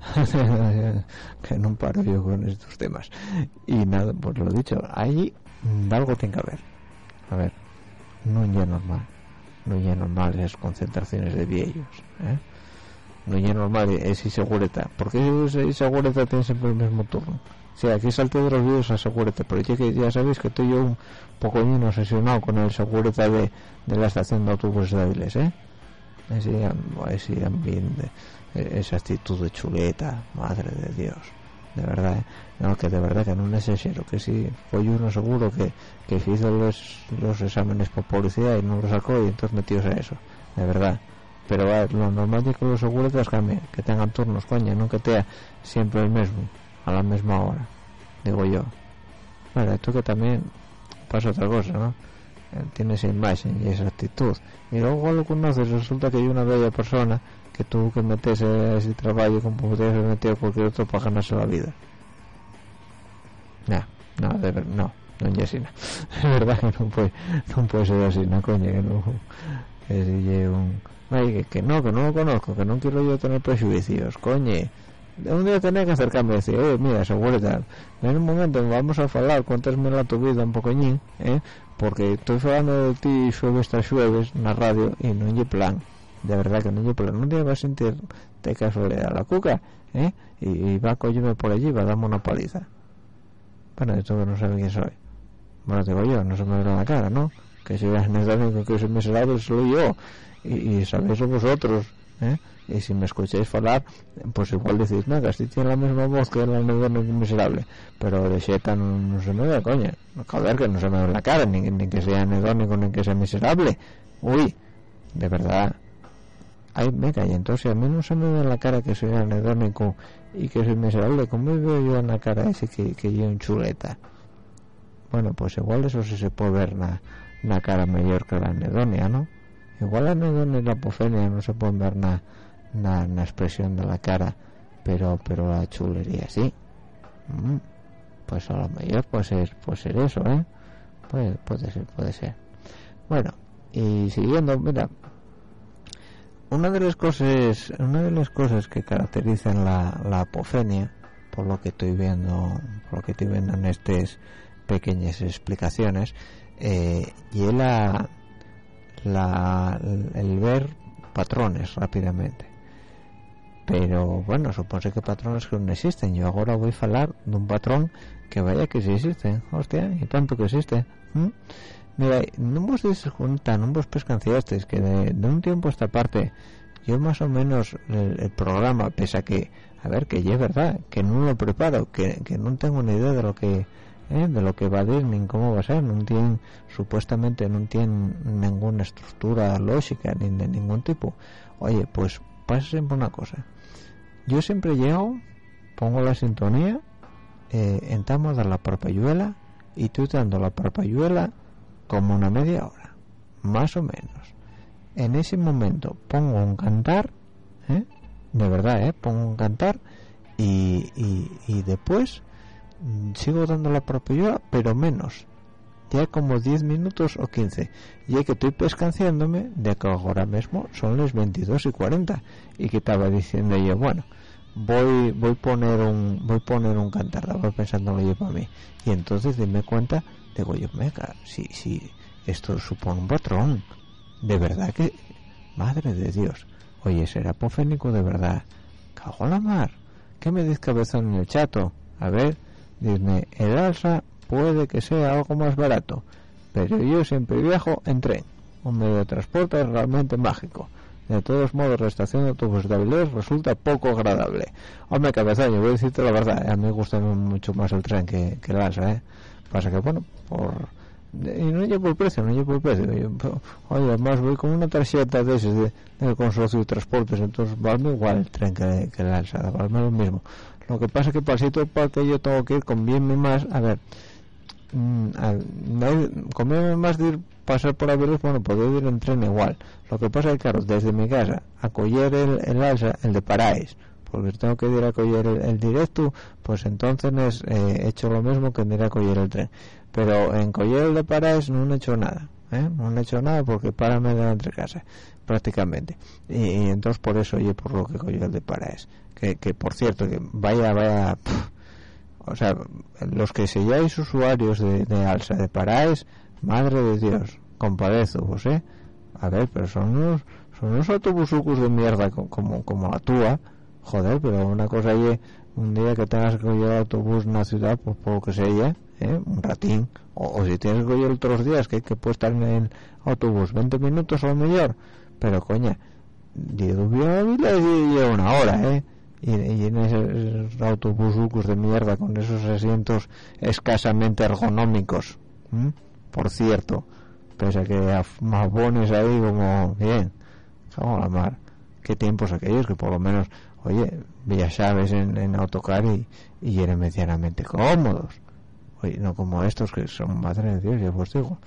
que no paro yo con estos temas. Y nada, pues lo dicho, ahí algo tiene que haber. A ver, no es normal, no es normal esas concentraciones de viejos ¿eh? No es normal esa segureta. ¿Por qué esa segureta tiene siempre el mismo turno? O sea, aquí salte de los vídeos a segureta, pero ya que ya sabéis que estoy yo un poco obsesionado con el segureta de, de la estación de autobuses de Avilés, ¿eh? Ese, ese ambiente, esa actitud de chuleta, madre de Dios, de verdad, ¿eh? No, que de verdad que no es exagero, que si fue uno seguro que, que hizo los, los exámenes por policía y no lo sacó y entonces metióse a eso, de verdad. Pero va, lo normal es que los seguretas cambien, que tengan turnos, coña, no que sea siempre el mismo, a la misma hora, digo yo. Bueno, esto que también pasa otra cosa, ¿no? Tiene esa imagen y esa actitud, y luego lo conoces, resulta que hay una bella persona que tuvo que meterse a ese trabajo como podría haber metido cualquier otro para ganarse la vida. No, no, de verdad, no, no es así, no. Es verdad que no puede, no puede ser así, no, coña, que no, que si lleva un... Ay, que, que no, que no lo conozco, que no quiero yo tener prejuicios, coñe. Un día tenés que acercarme y decir, oye, mira, segurita, en un momento vamos a hablar, cuéntasme la tu vida un pocoñín, ¿eh? Porque estoy hablando de ti jueves tras jueves en la radio y no hay plan, de verdad que no hay plan. Un día vas a sentir de casualidad la cuca, ¿eh? Y, y va a cogerme por allí y va a darme una paliza. Bueno, esto que no sabe quién soy. Bueno, digo yo, no se me ve la cara, ¿no? Que si es necesario que soy miserable soy yo. Y, y sabéis vosotros, ¿eh? Y si me escucháis hablar, pues igual decís, no, que así tiene la misma voz que el anedónico miserable, pero de Xeta no, no se me ve, coño, joder, que no se me ve la cara, ni, ni que sea anedónico ni que sea miserable. Uy, de verdad. Ay, venga, y entonces a mí no se me ve en la cara que soy anedónico y que soy miserable, ¿cómo me veo yo en la cara ese que, que yo en chuleta? Bueno, pues igual eso sí se puede ver en la cara mejor que la anedonia, ¿no? Igual la anedonia y la apofenia no se pueden ver nada na, na expresión de la cara, pero pero la chulería sí. Mm, pues a lo mejor puede ser, puede ser eso, ¿eh? Puede, puede ser, puede ser. Bueno, y siguiendo, mira, una de las cosas, una de las cosas que caracterizan la, la apofenia, por lo que estoy viendo, por lo que estoy viendo en estas pequeñas explicaciones, eh, y es la, la, el ver patrones rápidamente. Pero bueno, supone que patrones que no existen. Yo ahora voy a hablar de un patrón que vaya que sí existe, hostia, y tanto que existe. ¿Mm? Mira, no vos dices junta, no vos pescanciasteis que de, de un tiempo a esta parte yo más o menos el, el programa, pese a que, a ver, que ya es verdad, que no lo preparo, que, que no tengo ni idea de lo que ¿eh? De lo que va a decir ni cómo va a ser. No tiene, supuestamente no tiene ninguna estructura lógica ni de ningún tipo. Oye, pues pasa siempre una cosa. Yo siempre llego, pongo la sintonía, eh, entramos a la parpayuela y estoy dando la parpayuela como una media hora, más o menos. En ese momento pongo un cantar, ¿eh? De verdad, ¿eh? Pongo un cantar y, y, y después sigo dando la parpayuela, pero menos, ya como diez minutos o quince, y que estoy pescanciándome de que ahora mismo son las veintidós y cuarenta y que estaba diciendo yo, bueno, voy voy poner un voy poner un cantar, estaba pensando yo para mí, y entonces dime cuenta, digo yo, mega, si si esto supone un patrón, de verdad que, madre de Dios, oye, será apofénico de verdad, cago en la mar, ¿qué me dice Cabezón en el chato? A ver, dime, el alza puede que sea algo más barato, pero yo siempre viajo en tren, un medio de transporte realmente mágico. De todos modos, la estación de autobús de Avilés resulta poco agradable. Hombre, Cabezón, yo voy a decirte la verdad, a mí me gusta mucho más el tren que, que el alza, ¿eh? Pasa que, bueno, por... y no llevo el precio, no llevo el precio. Yo, oye, además voy con una tarjeta de ese de, del consorcio de transportes, entonces valme igual el tren que, que el alza, valme lo mismo. Lo que pasa es que para el sitio para que yo tengo que ir, conviene más, a ver, mmm, conviene más de ir, pasar por Avilés, bueno, puedo ir en tren igual. Lo que pasa es que, claro, desde mi casa a coger el, el alza, el de Paraes, porque tengo que ir a coger el, el directo, pues entonces es, eh, he hecho lo mismo que en ir a coger el tren. Pero en coger el de Paraes no he hecho nada, ¿eh? No he hecho nada porque párame de entre casa, prácticamente. Y, y entonces por eso, oye, por lo que coger el de Paraes. Que, que por cierto, que vaya, vaya, pff, o sea, los que seáis usuarios de, de alza de Paraes, madre de Dios, compadezco, ¿eh? A ver, pero son unos, son unos autobusucos de mierda como, como, como la tuya, joder, pero una cosa es un día que tengas que coger el autobús en una ciudad, pues por lo que sea, ¿eh? Un ratín, o, o si tienes que coger otros días que, que puede estar en el autobús veinte minutos a lo mejor, pero coña, yo llevo una hora, ¿eh? Y, y en esos autobusucos de mierda con esos asientos escasamente ergonómicos, ¿m? Por cierto, pese a que más bones ahí como bien, cago en la mar, qué tiempos aquellos que por lo menos, oye, viajabas en, en autocar y, y eran medianamente cómodos, oye, no como estos que son, madre de Dios, ya os digo,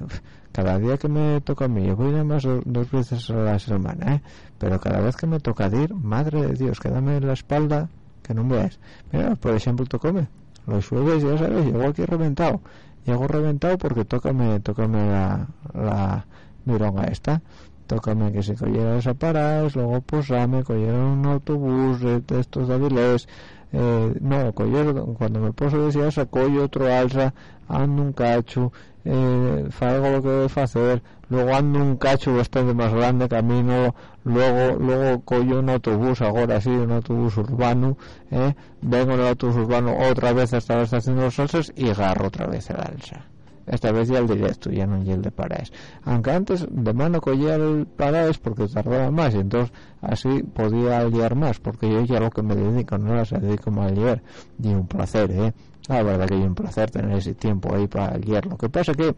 cada día que me toca a mí, yo voy nada más dos, dos veces a la semana, ¿eh? Pero cada vez que me toca ir, madre de Dios, quédame en la espalda que no me veas. Mira, por ejemplo, tocóme los jueves, ya sabes, llego aquí reventado, llego reventado porque tócame, tócame la, la mironga esta, tócame que se cogiera esa paradas, luego posame, cogiera un autobús de, de estos de Avilés, eh, no, coger, cuando me poso decía esa, cojo otro alza, ando un cacho, eh, hago lo que debo hacer, luego ando un cacho bastante más grande camino, luego luego cojo un autobús, ahora sí, un autobús urbano, eh, vengo en el autobús urbano otra vez hasta la estación de los alzas y agarro otra vez el alza. Esta vez ya el directo, ya no el de Paraes. Aunque antes de mano cogía el Paraes porque tardaba más y entonces así podía liar más, porque yo ya lo que me dedico, no las dedico más a liar. Y un placer, ¿eh? La verdad que es un placer tener ese tiempo ahí para liar. Lo que pasa que,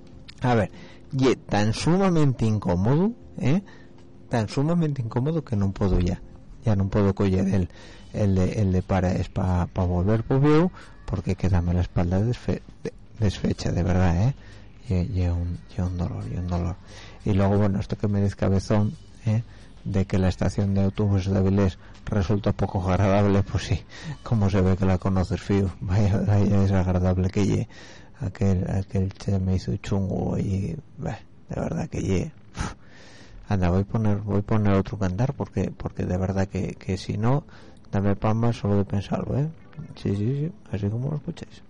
a ver, y tan sumamente incómodo, ¿eh? Tan sumamente incómodo que no puedo ya. Ya no puedo coger el, el, de, el de Paraes para pa volver por view, porque quedame la espalda desfe de, desfecha, de verdad, ¿eh? Y, y, un, y un dolor, y un dolor. Y luego, bueno, esto que me dice Cabezón, ¿eh? De que la estación de autobuses de Avilés resulta poco agradable, pues sí, como se ve que la conoces, fío, vaya, vaya desagradable que ye, aquel, aquel che me hizo chungo y, bah, de verdad que ye. Anda, voy a poner, voy a poner otro cantar porque, porque de verdad que, que si no, dame palmas solo de pensarlo, ¿eh? Sí, sí, sí, así como lo escucháis.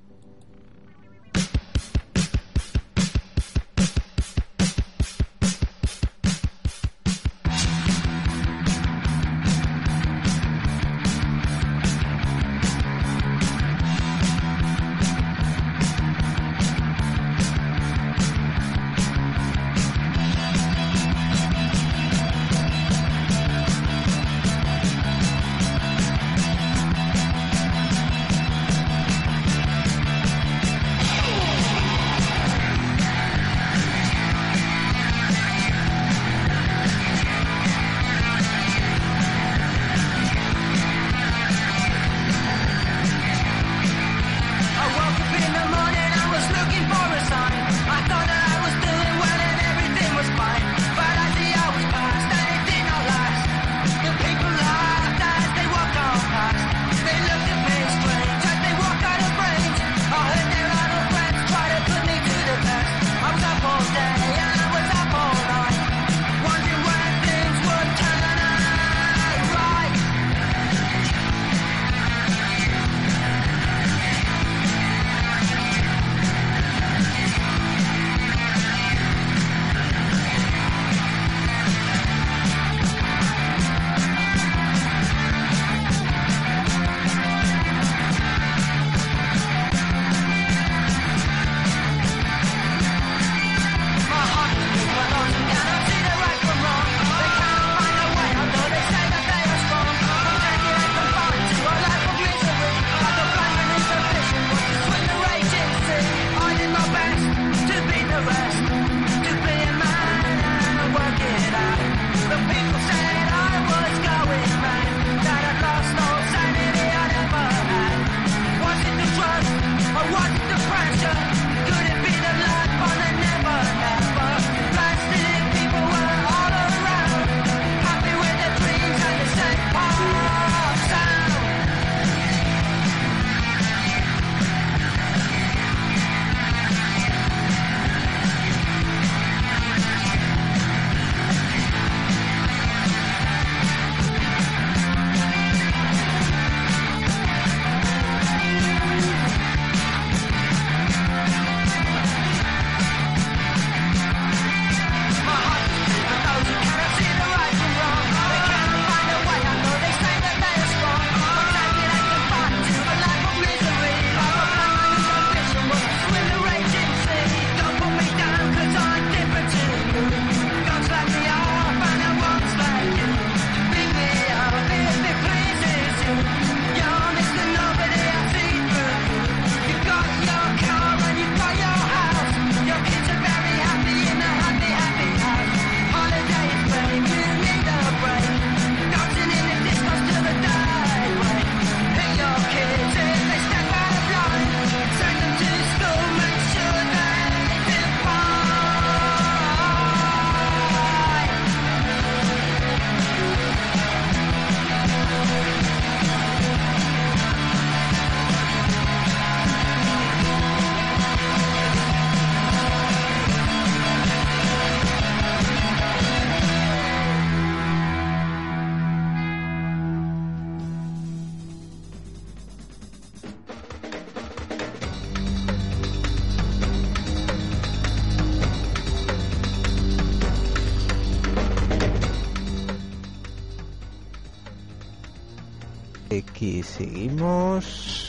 Aquí seguimos.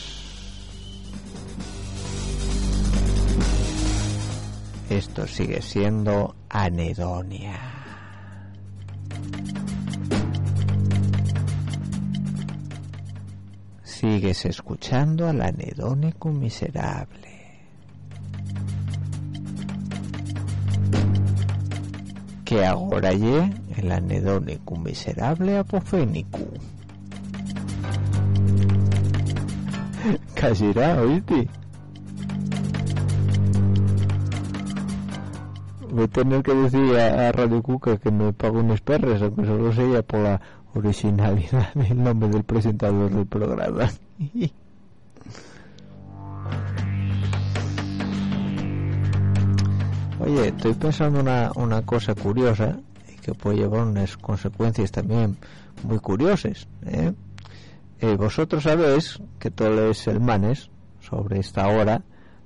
Esto sigue siendo anedonia. Sigues escuchando al anedónico miserable. Que ahora ye el anedónico miserable apofénico. Casi era, ¿oíste? Voy a tener que decir a, a Radio Cuca que me pague unos perres, aunque solo sea por la originalidad del nombre del presentador del programa. Oye, estoy pensando una, una cosa curiosa y que puede llevar unas consecuencias también muy curiosas, ¿eh? Eh, vosotros sabéis que todos los semanas sobre esta hora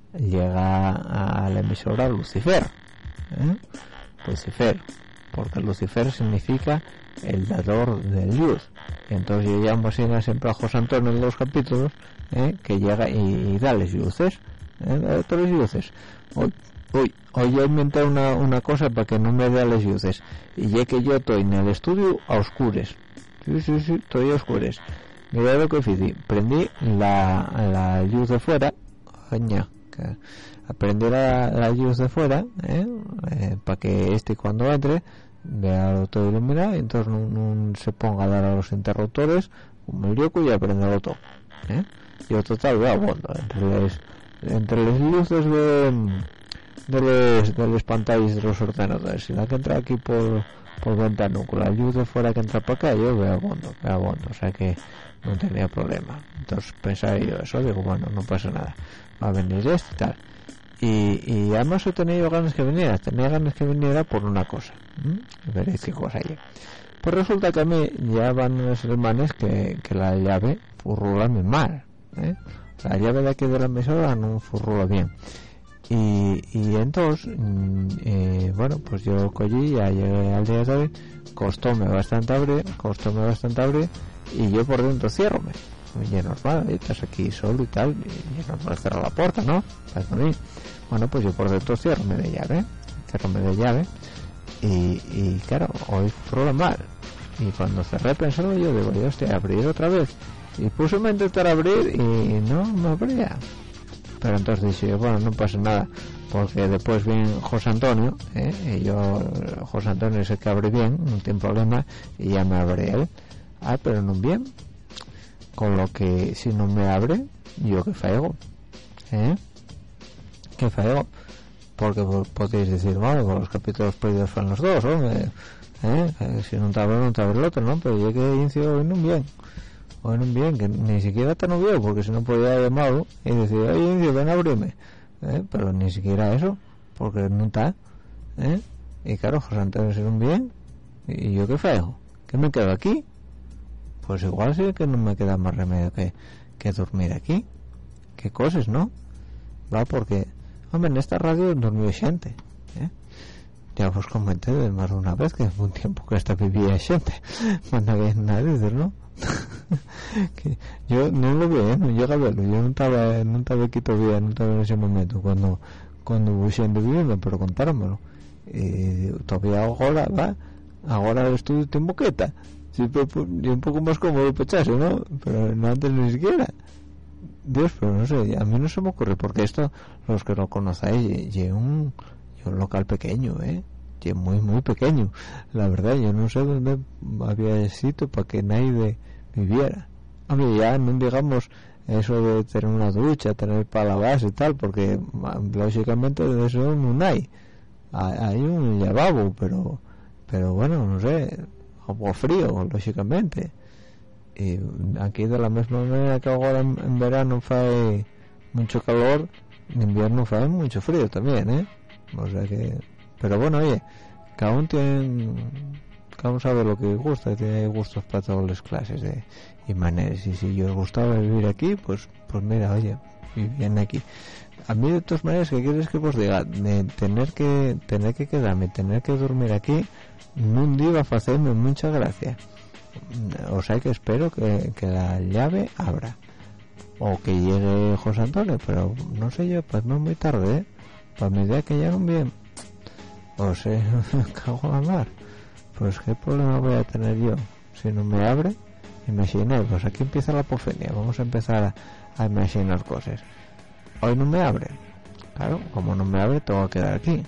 llega a la emisora Lucifer, ¿eh? Lucifer, porque Lucifer significa el dador de luz. Entonces yo llamo así siempre a José Antonio en los capítulos, ¿eh? Que llega y, y da las luces, ¿eh? Todas las luces. Hoy, hoy, hoy he inventado una, una cosa para que no me dé las luces, y ya que yo estoy en el estudio a oscures. Sí, sí, sí, estoy a oscures. Mira lo que hice, prendí la, la luz de fuera, coño, que aprendí la, la luz de fuera, ¿eh? Eh, para que este cuando entre vea todo iluminado y entonces no, no se ponga a dar a los interruptores como el yoco y aprenderlo todo, ¿eh? Yo total veo bueno, entre las entre las luces de de los de las pantallas de los ordenadores y la que entra aquí por por ventana con la luz de fuera que entra para acá, yo veo bueno, veo bueno, o sea que no tenía problema. Entonces pensaba yo eso, digo bueno, no pasa nada, va a venir esto y tal. Y, y además he tenido ganas que viniera, tenía ganas que viniera por una cosa, ¿eh? Veréis qué cosa hay. Pues resulta que a mí ya van unos hermanos que, que la llave furrula muy mal, ¿eh? La llave de aquí de la emisora no furrula bien. Y, y entonces, eh, bueno, pues yo cogí, ya llegué al día de hoy, costóme bastante abrir, costóme bastante abrir, y yo por dentro ciérrome. Y es normal, y estás aquí solo y tal, y es normal cerrar la puerta, ¿no? Para mí. Bueno, pues yo por dentro ciérrome de llave, ciérrome de llave, y, y claro, hoy fue mal. Y cuando cerré pensando yo, digo, yo hostia, abrir otra vez. Y puse a intentar abrir y no me abría. Pero entonces dije, bueno, no pasa nada, porque después viene José Antonio, ¿eh? Y yo, José Antonio es el que abre bien, no tiene problema, y ya me abre él. Ah, pero no bien. Con lo que si no me abre, yo que fallego, ¿eh? Que fallego. Porque podéis decir, bueno, con los capítulos perdidos fueron los dos, ¿eh? ¿Eh? Si no te abre, no te abre el otro, ¿no? Pero yo que inicio hoy no bien. Hoy no bien, que ni siquiera te no veo, porque si no podía haber llamado y decir, oye, inicio, ven a abrirme. ¿Eh? Pero ni siquiera eso, porque no está, ¿eh? Y claro, José Antonio se un bien, y yo que fallego, ¿qué me quedo aquí? Pues igual sí que no me queda más remedio que, que dormir aquí. Qué cosas, ¿no? Va, porque, hombre, en esta radio dormía gente, ¿eh? Ya os comenté de más de una vez que fue un tiempo que hasta vivía gente, cuando había nadie, ¿no? Que yo no lo veo, ¿eh? No llega a verlo, yo no estaba, no estaba aquí todavía, no estaba en ese momento cuando cuando voy siendo viviendo, pero contármelo. Y todavía ahora, va, ahora el estudio tiene boqueta. Sí, pero, y un poco más cómodo pecharse, ¿no? Pero no antes ni siquiera. Dios, pero no sé, a mí no se me ocurre, porque esto, los que lo conocéis, y un, y un local pequeño, ¿eh? Y muy, muy pequeño. La verdad, yo no sé dónde había sitio para que nadie viviera. A mí ya no digamos eso de tener una ducha, tener para lavarse y tal, porque lógicamente de eso no hay. Hay un lavabo, pero, pero bueno, no sé, agua frío, lógicamente. Y aquí de la misma manera que ahora en, en verano hace mucho calor, en invierno hace mucho frío también, ¿eh? O sea que, pero bueno, oye, cada uno tiene, cada uno sabe lo que gusta, tiene gustos para todas las clases de y maneras, y si yo os gustaba vivir aquí, pues, pues mira, oye, vivían aquí. A mí de todas maneras, ¿qué quieres que os diga? De tener que, tener que quedarme, tener que dormir aquí, no iba a hacerme mucha gracia. o sea que espero que, que la llave abra o que llegue José Antonio, pero no sé yo, pues no es muy tarde, ¿eh? Para mi idea que llegan bien, o sea, me cago en la mar. Pues qué problema voy a tener yo si no me abre. Imaginé, pues aquí empieza la apofenia, vamos a empezar a, a imaginar cosas. Hoy no me abre, claro, como no me abre tengo que quedar aquí.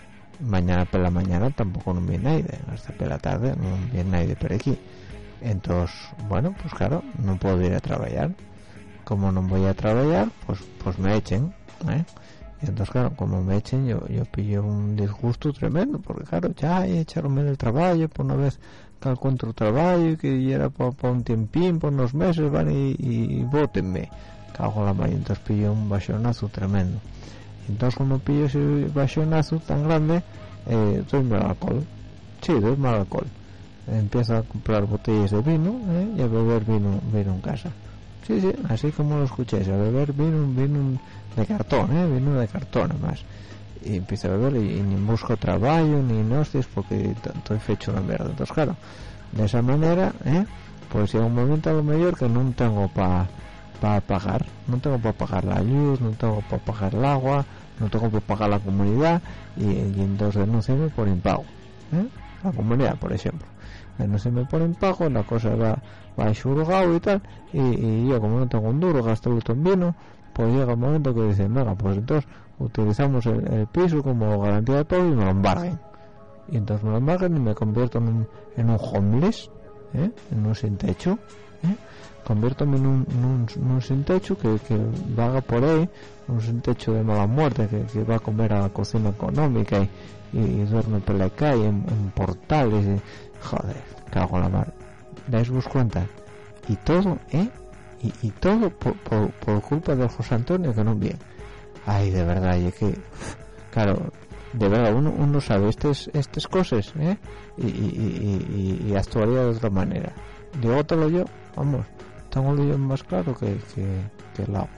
Mañana por la mañana tampoco no viene nadie, hasta por la tarde no viene nadie por aquí. Entonces, bueno, pues claro, no puedo ir a trabajar. Como no voy a trabajar, pues pues me echen, ¿eh? Y entonces, claro, como me echen, yo yo pillo un disgusto tremendo, porque claro, ya echaronme del trabajo, por una vez que encuentro trabajo, que era por, por un tiempín, por unos meses, van y, y, y bótenme. Cago en la mar, entonces pillo un bachonazo tremendo. Entonces, cuando pillo ese bachonazo tan grande, eh, doy mal alcohol. Sí, doy mal alcohol. Empiezo a comprar botellas de vino, ¿eh? Y a beber vino, vino en casa. Sí, sí, así como lo escuchéis, a beber vino, vino de cartón, ¿eh? Vino de cartón además. Y empiezo a beber y, y ni busco trabajo, ni nostias, porque estoy fecho una mierda. Entonces, claro, de esa manera, ¿eh? Pues llega un momento a lo mejor que no tengo para pa pagar, no tengo para pagar la luz, no tengo para pagar el agua, no tengo para pagar la comunidad, y, y entonces denunciarme por impago, ¿eh? La comunidad, por ejemplo. Denunciarme por impago, la cosa va va xurgado y tal, y, y yo como no tengo un duro, gasto en vino, pues llega el momento que dicen, venga, pues entonces utilizamos el, el piso como garantía de todo y me lo embarguen. Y entonces me lo embarguen y me convierto en un, en un homeless, ¿eh? En un sin techo, ¿eh? Convierto en un, en un, en un sin techo que, que vaga por ahí, un sin techo de mala muerte, que, que va a comer a la cocina económica y, y, y duerme por la calle, en, en portales, y, joder, cago en la mar. ¿Dais-vos cuenta? Y todo, ¿eh? Y, y todo por, por, por culpa del José Antonio, que no bien. Ay, de verdad, y es que, claro, de verdad, uno, uno sabe estas estas cosas, ¿eh? Y, y, y, y, y actuaría de otra manera. Digo, te lo yo, vamos, tengo lo yo más claro que, que, que el agua.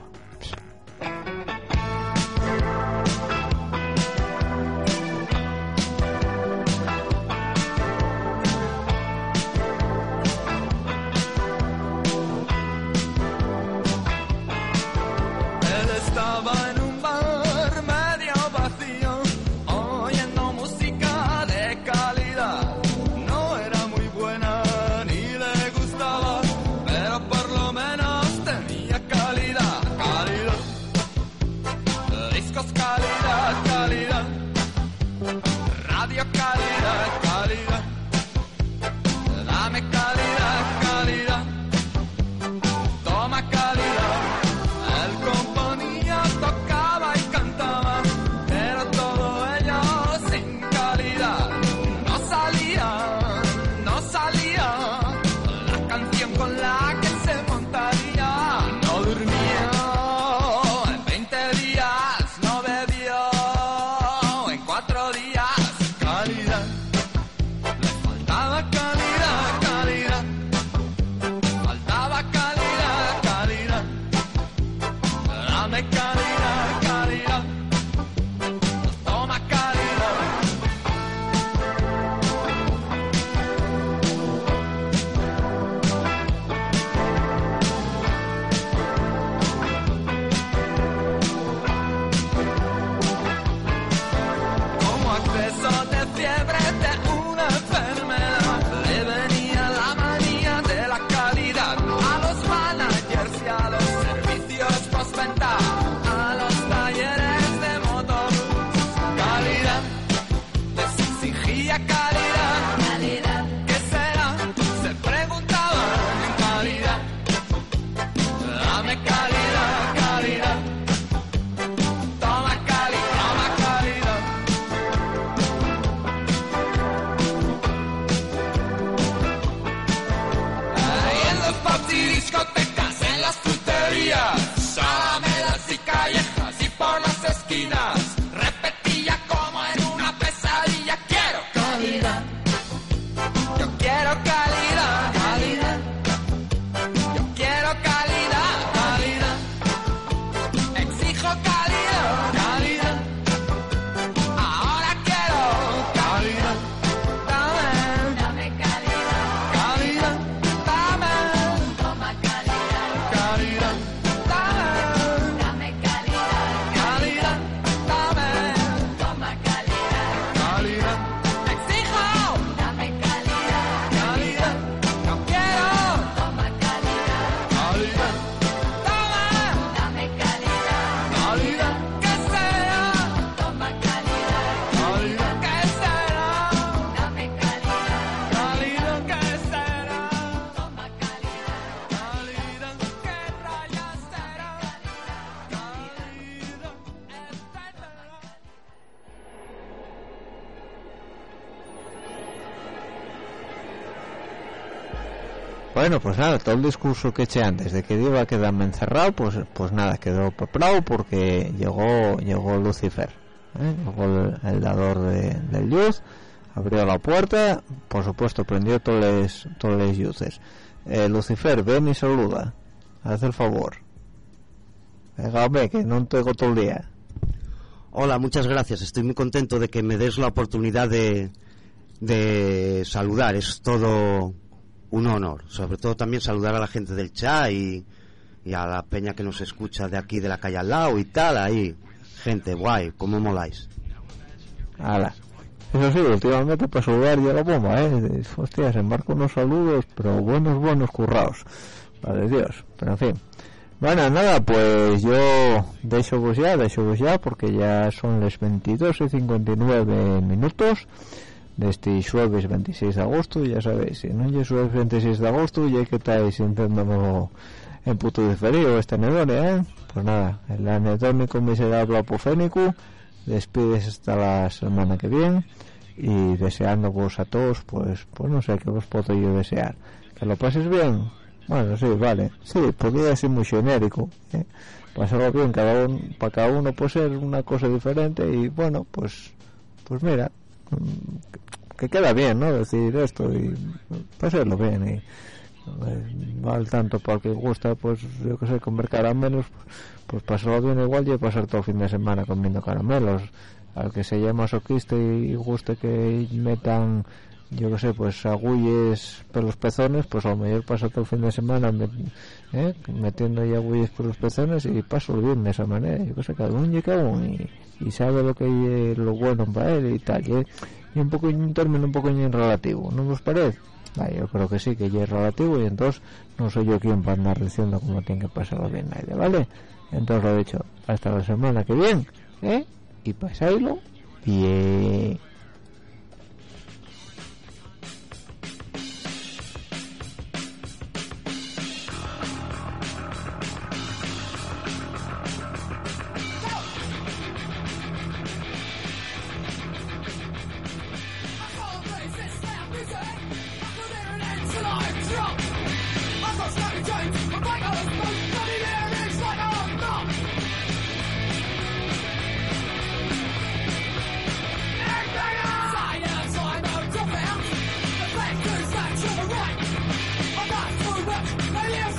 Bueno, pues nada, todo el discurso que eché antes de que iba a quedarme encerrado, pues pues nada, quedó preparado porque llegó llegó Lucifer, ¿eh? Llegó el, el dador de, del luz, abrió la puerta, por supuesto prendió todos les, todos les luces. Eh, Lucifer, ven y saluda, haz el favor. Venga, hombre, que no te tengo todo el día. Hola, muchas gracias, estoy muy contento de que me des la oportunidad de, de saludar, es todo un honor, sobre todo también saludar a la gente del chat y, y a la peña que nos escucha de aquí de la calle al lado y tal, ahí, gente guay, cómo moláis. Hala. Eso sí, últimamente para saludar ya la bomba, eh, hostia, se embarcan unos saludos, pero buenos, buenos currados, vale Dios, pero en fin. Bueno, nada, pues yo dejo vos ya, dejo vos ya, porque ya son las veintidós y cincuenta y nueve minutos de este jueves veintiséis de agosto, ya sabéis, si no es jueves veintiséis de agosto, ya que estáis sintiéndolo en puto diferido este anedonia, ¿eh? Pues nada, el anedónico miserable apofénico, despides hasta la semana que viene, y deseando vos a todos, pues, pues no sé, qué os puedo yo desear, que lo pases bien. Bueno, sí, vale, sí, podría ser muy genérico, ¿eh? Pasarlo bien, cada uno, para cada uno puede ser una cosa diferente y bueno, pues pues mira, que queda bien, ¿no? Decir esto y pasarlo bien y eh, vale tanto para el que gusta, pues yo que sé, comer caramelos, pues pasarlo bien igual y pasar todo el fin de semana comiendo caramelos. Al que se llama masoquista y guste que metan, yo que sé, pues agulles por los pezones, pues a lo mejor pasa todo el fin de semana met, ¿eh? metiendo ahí agulles por los pezones y paso bien de esa manera. Yo que sé, cada uno y cada uno y, y sabe lo que es lo bueno para él y tal, y, y un poco un término un poco relativo, ¿no os parece? Vale, yo creo que sí, que ya es relativo y entonces no soy yo quien para andar diciendo cómo tiene que pasarlo bien nadie, ¿vale? Entonces lo he dicho, hasta la semana que viene, ¿eh? Y pasáislo bien.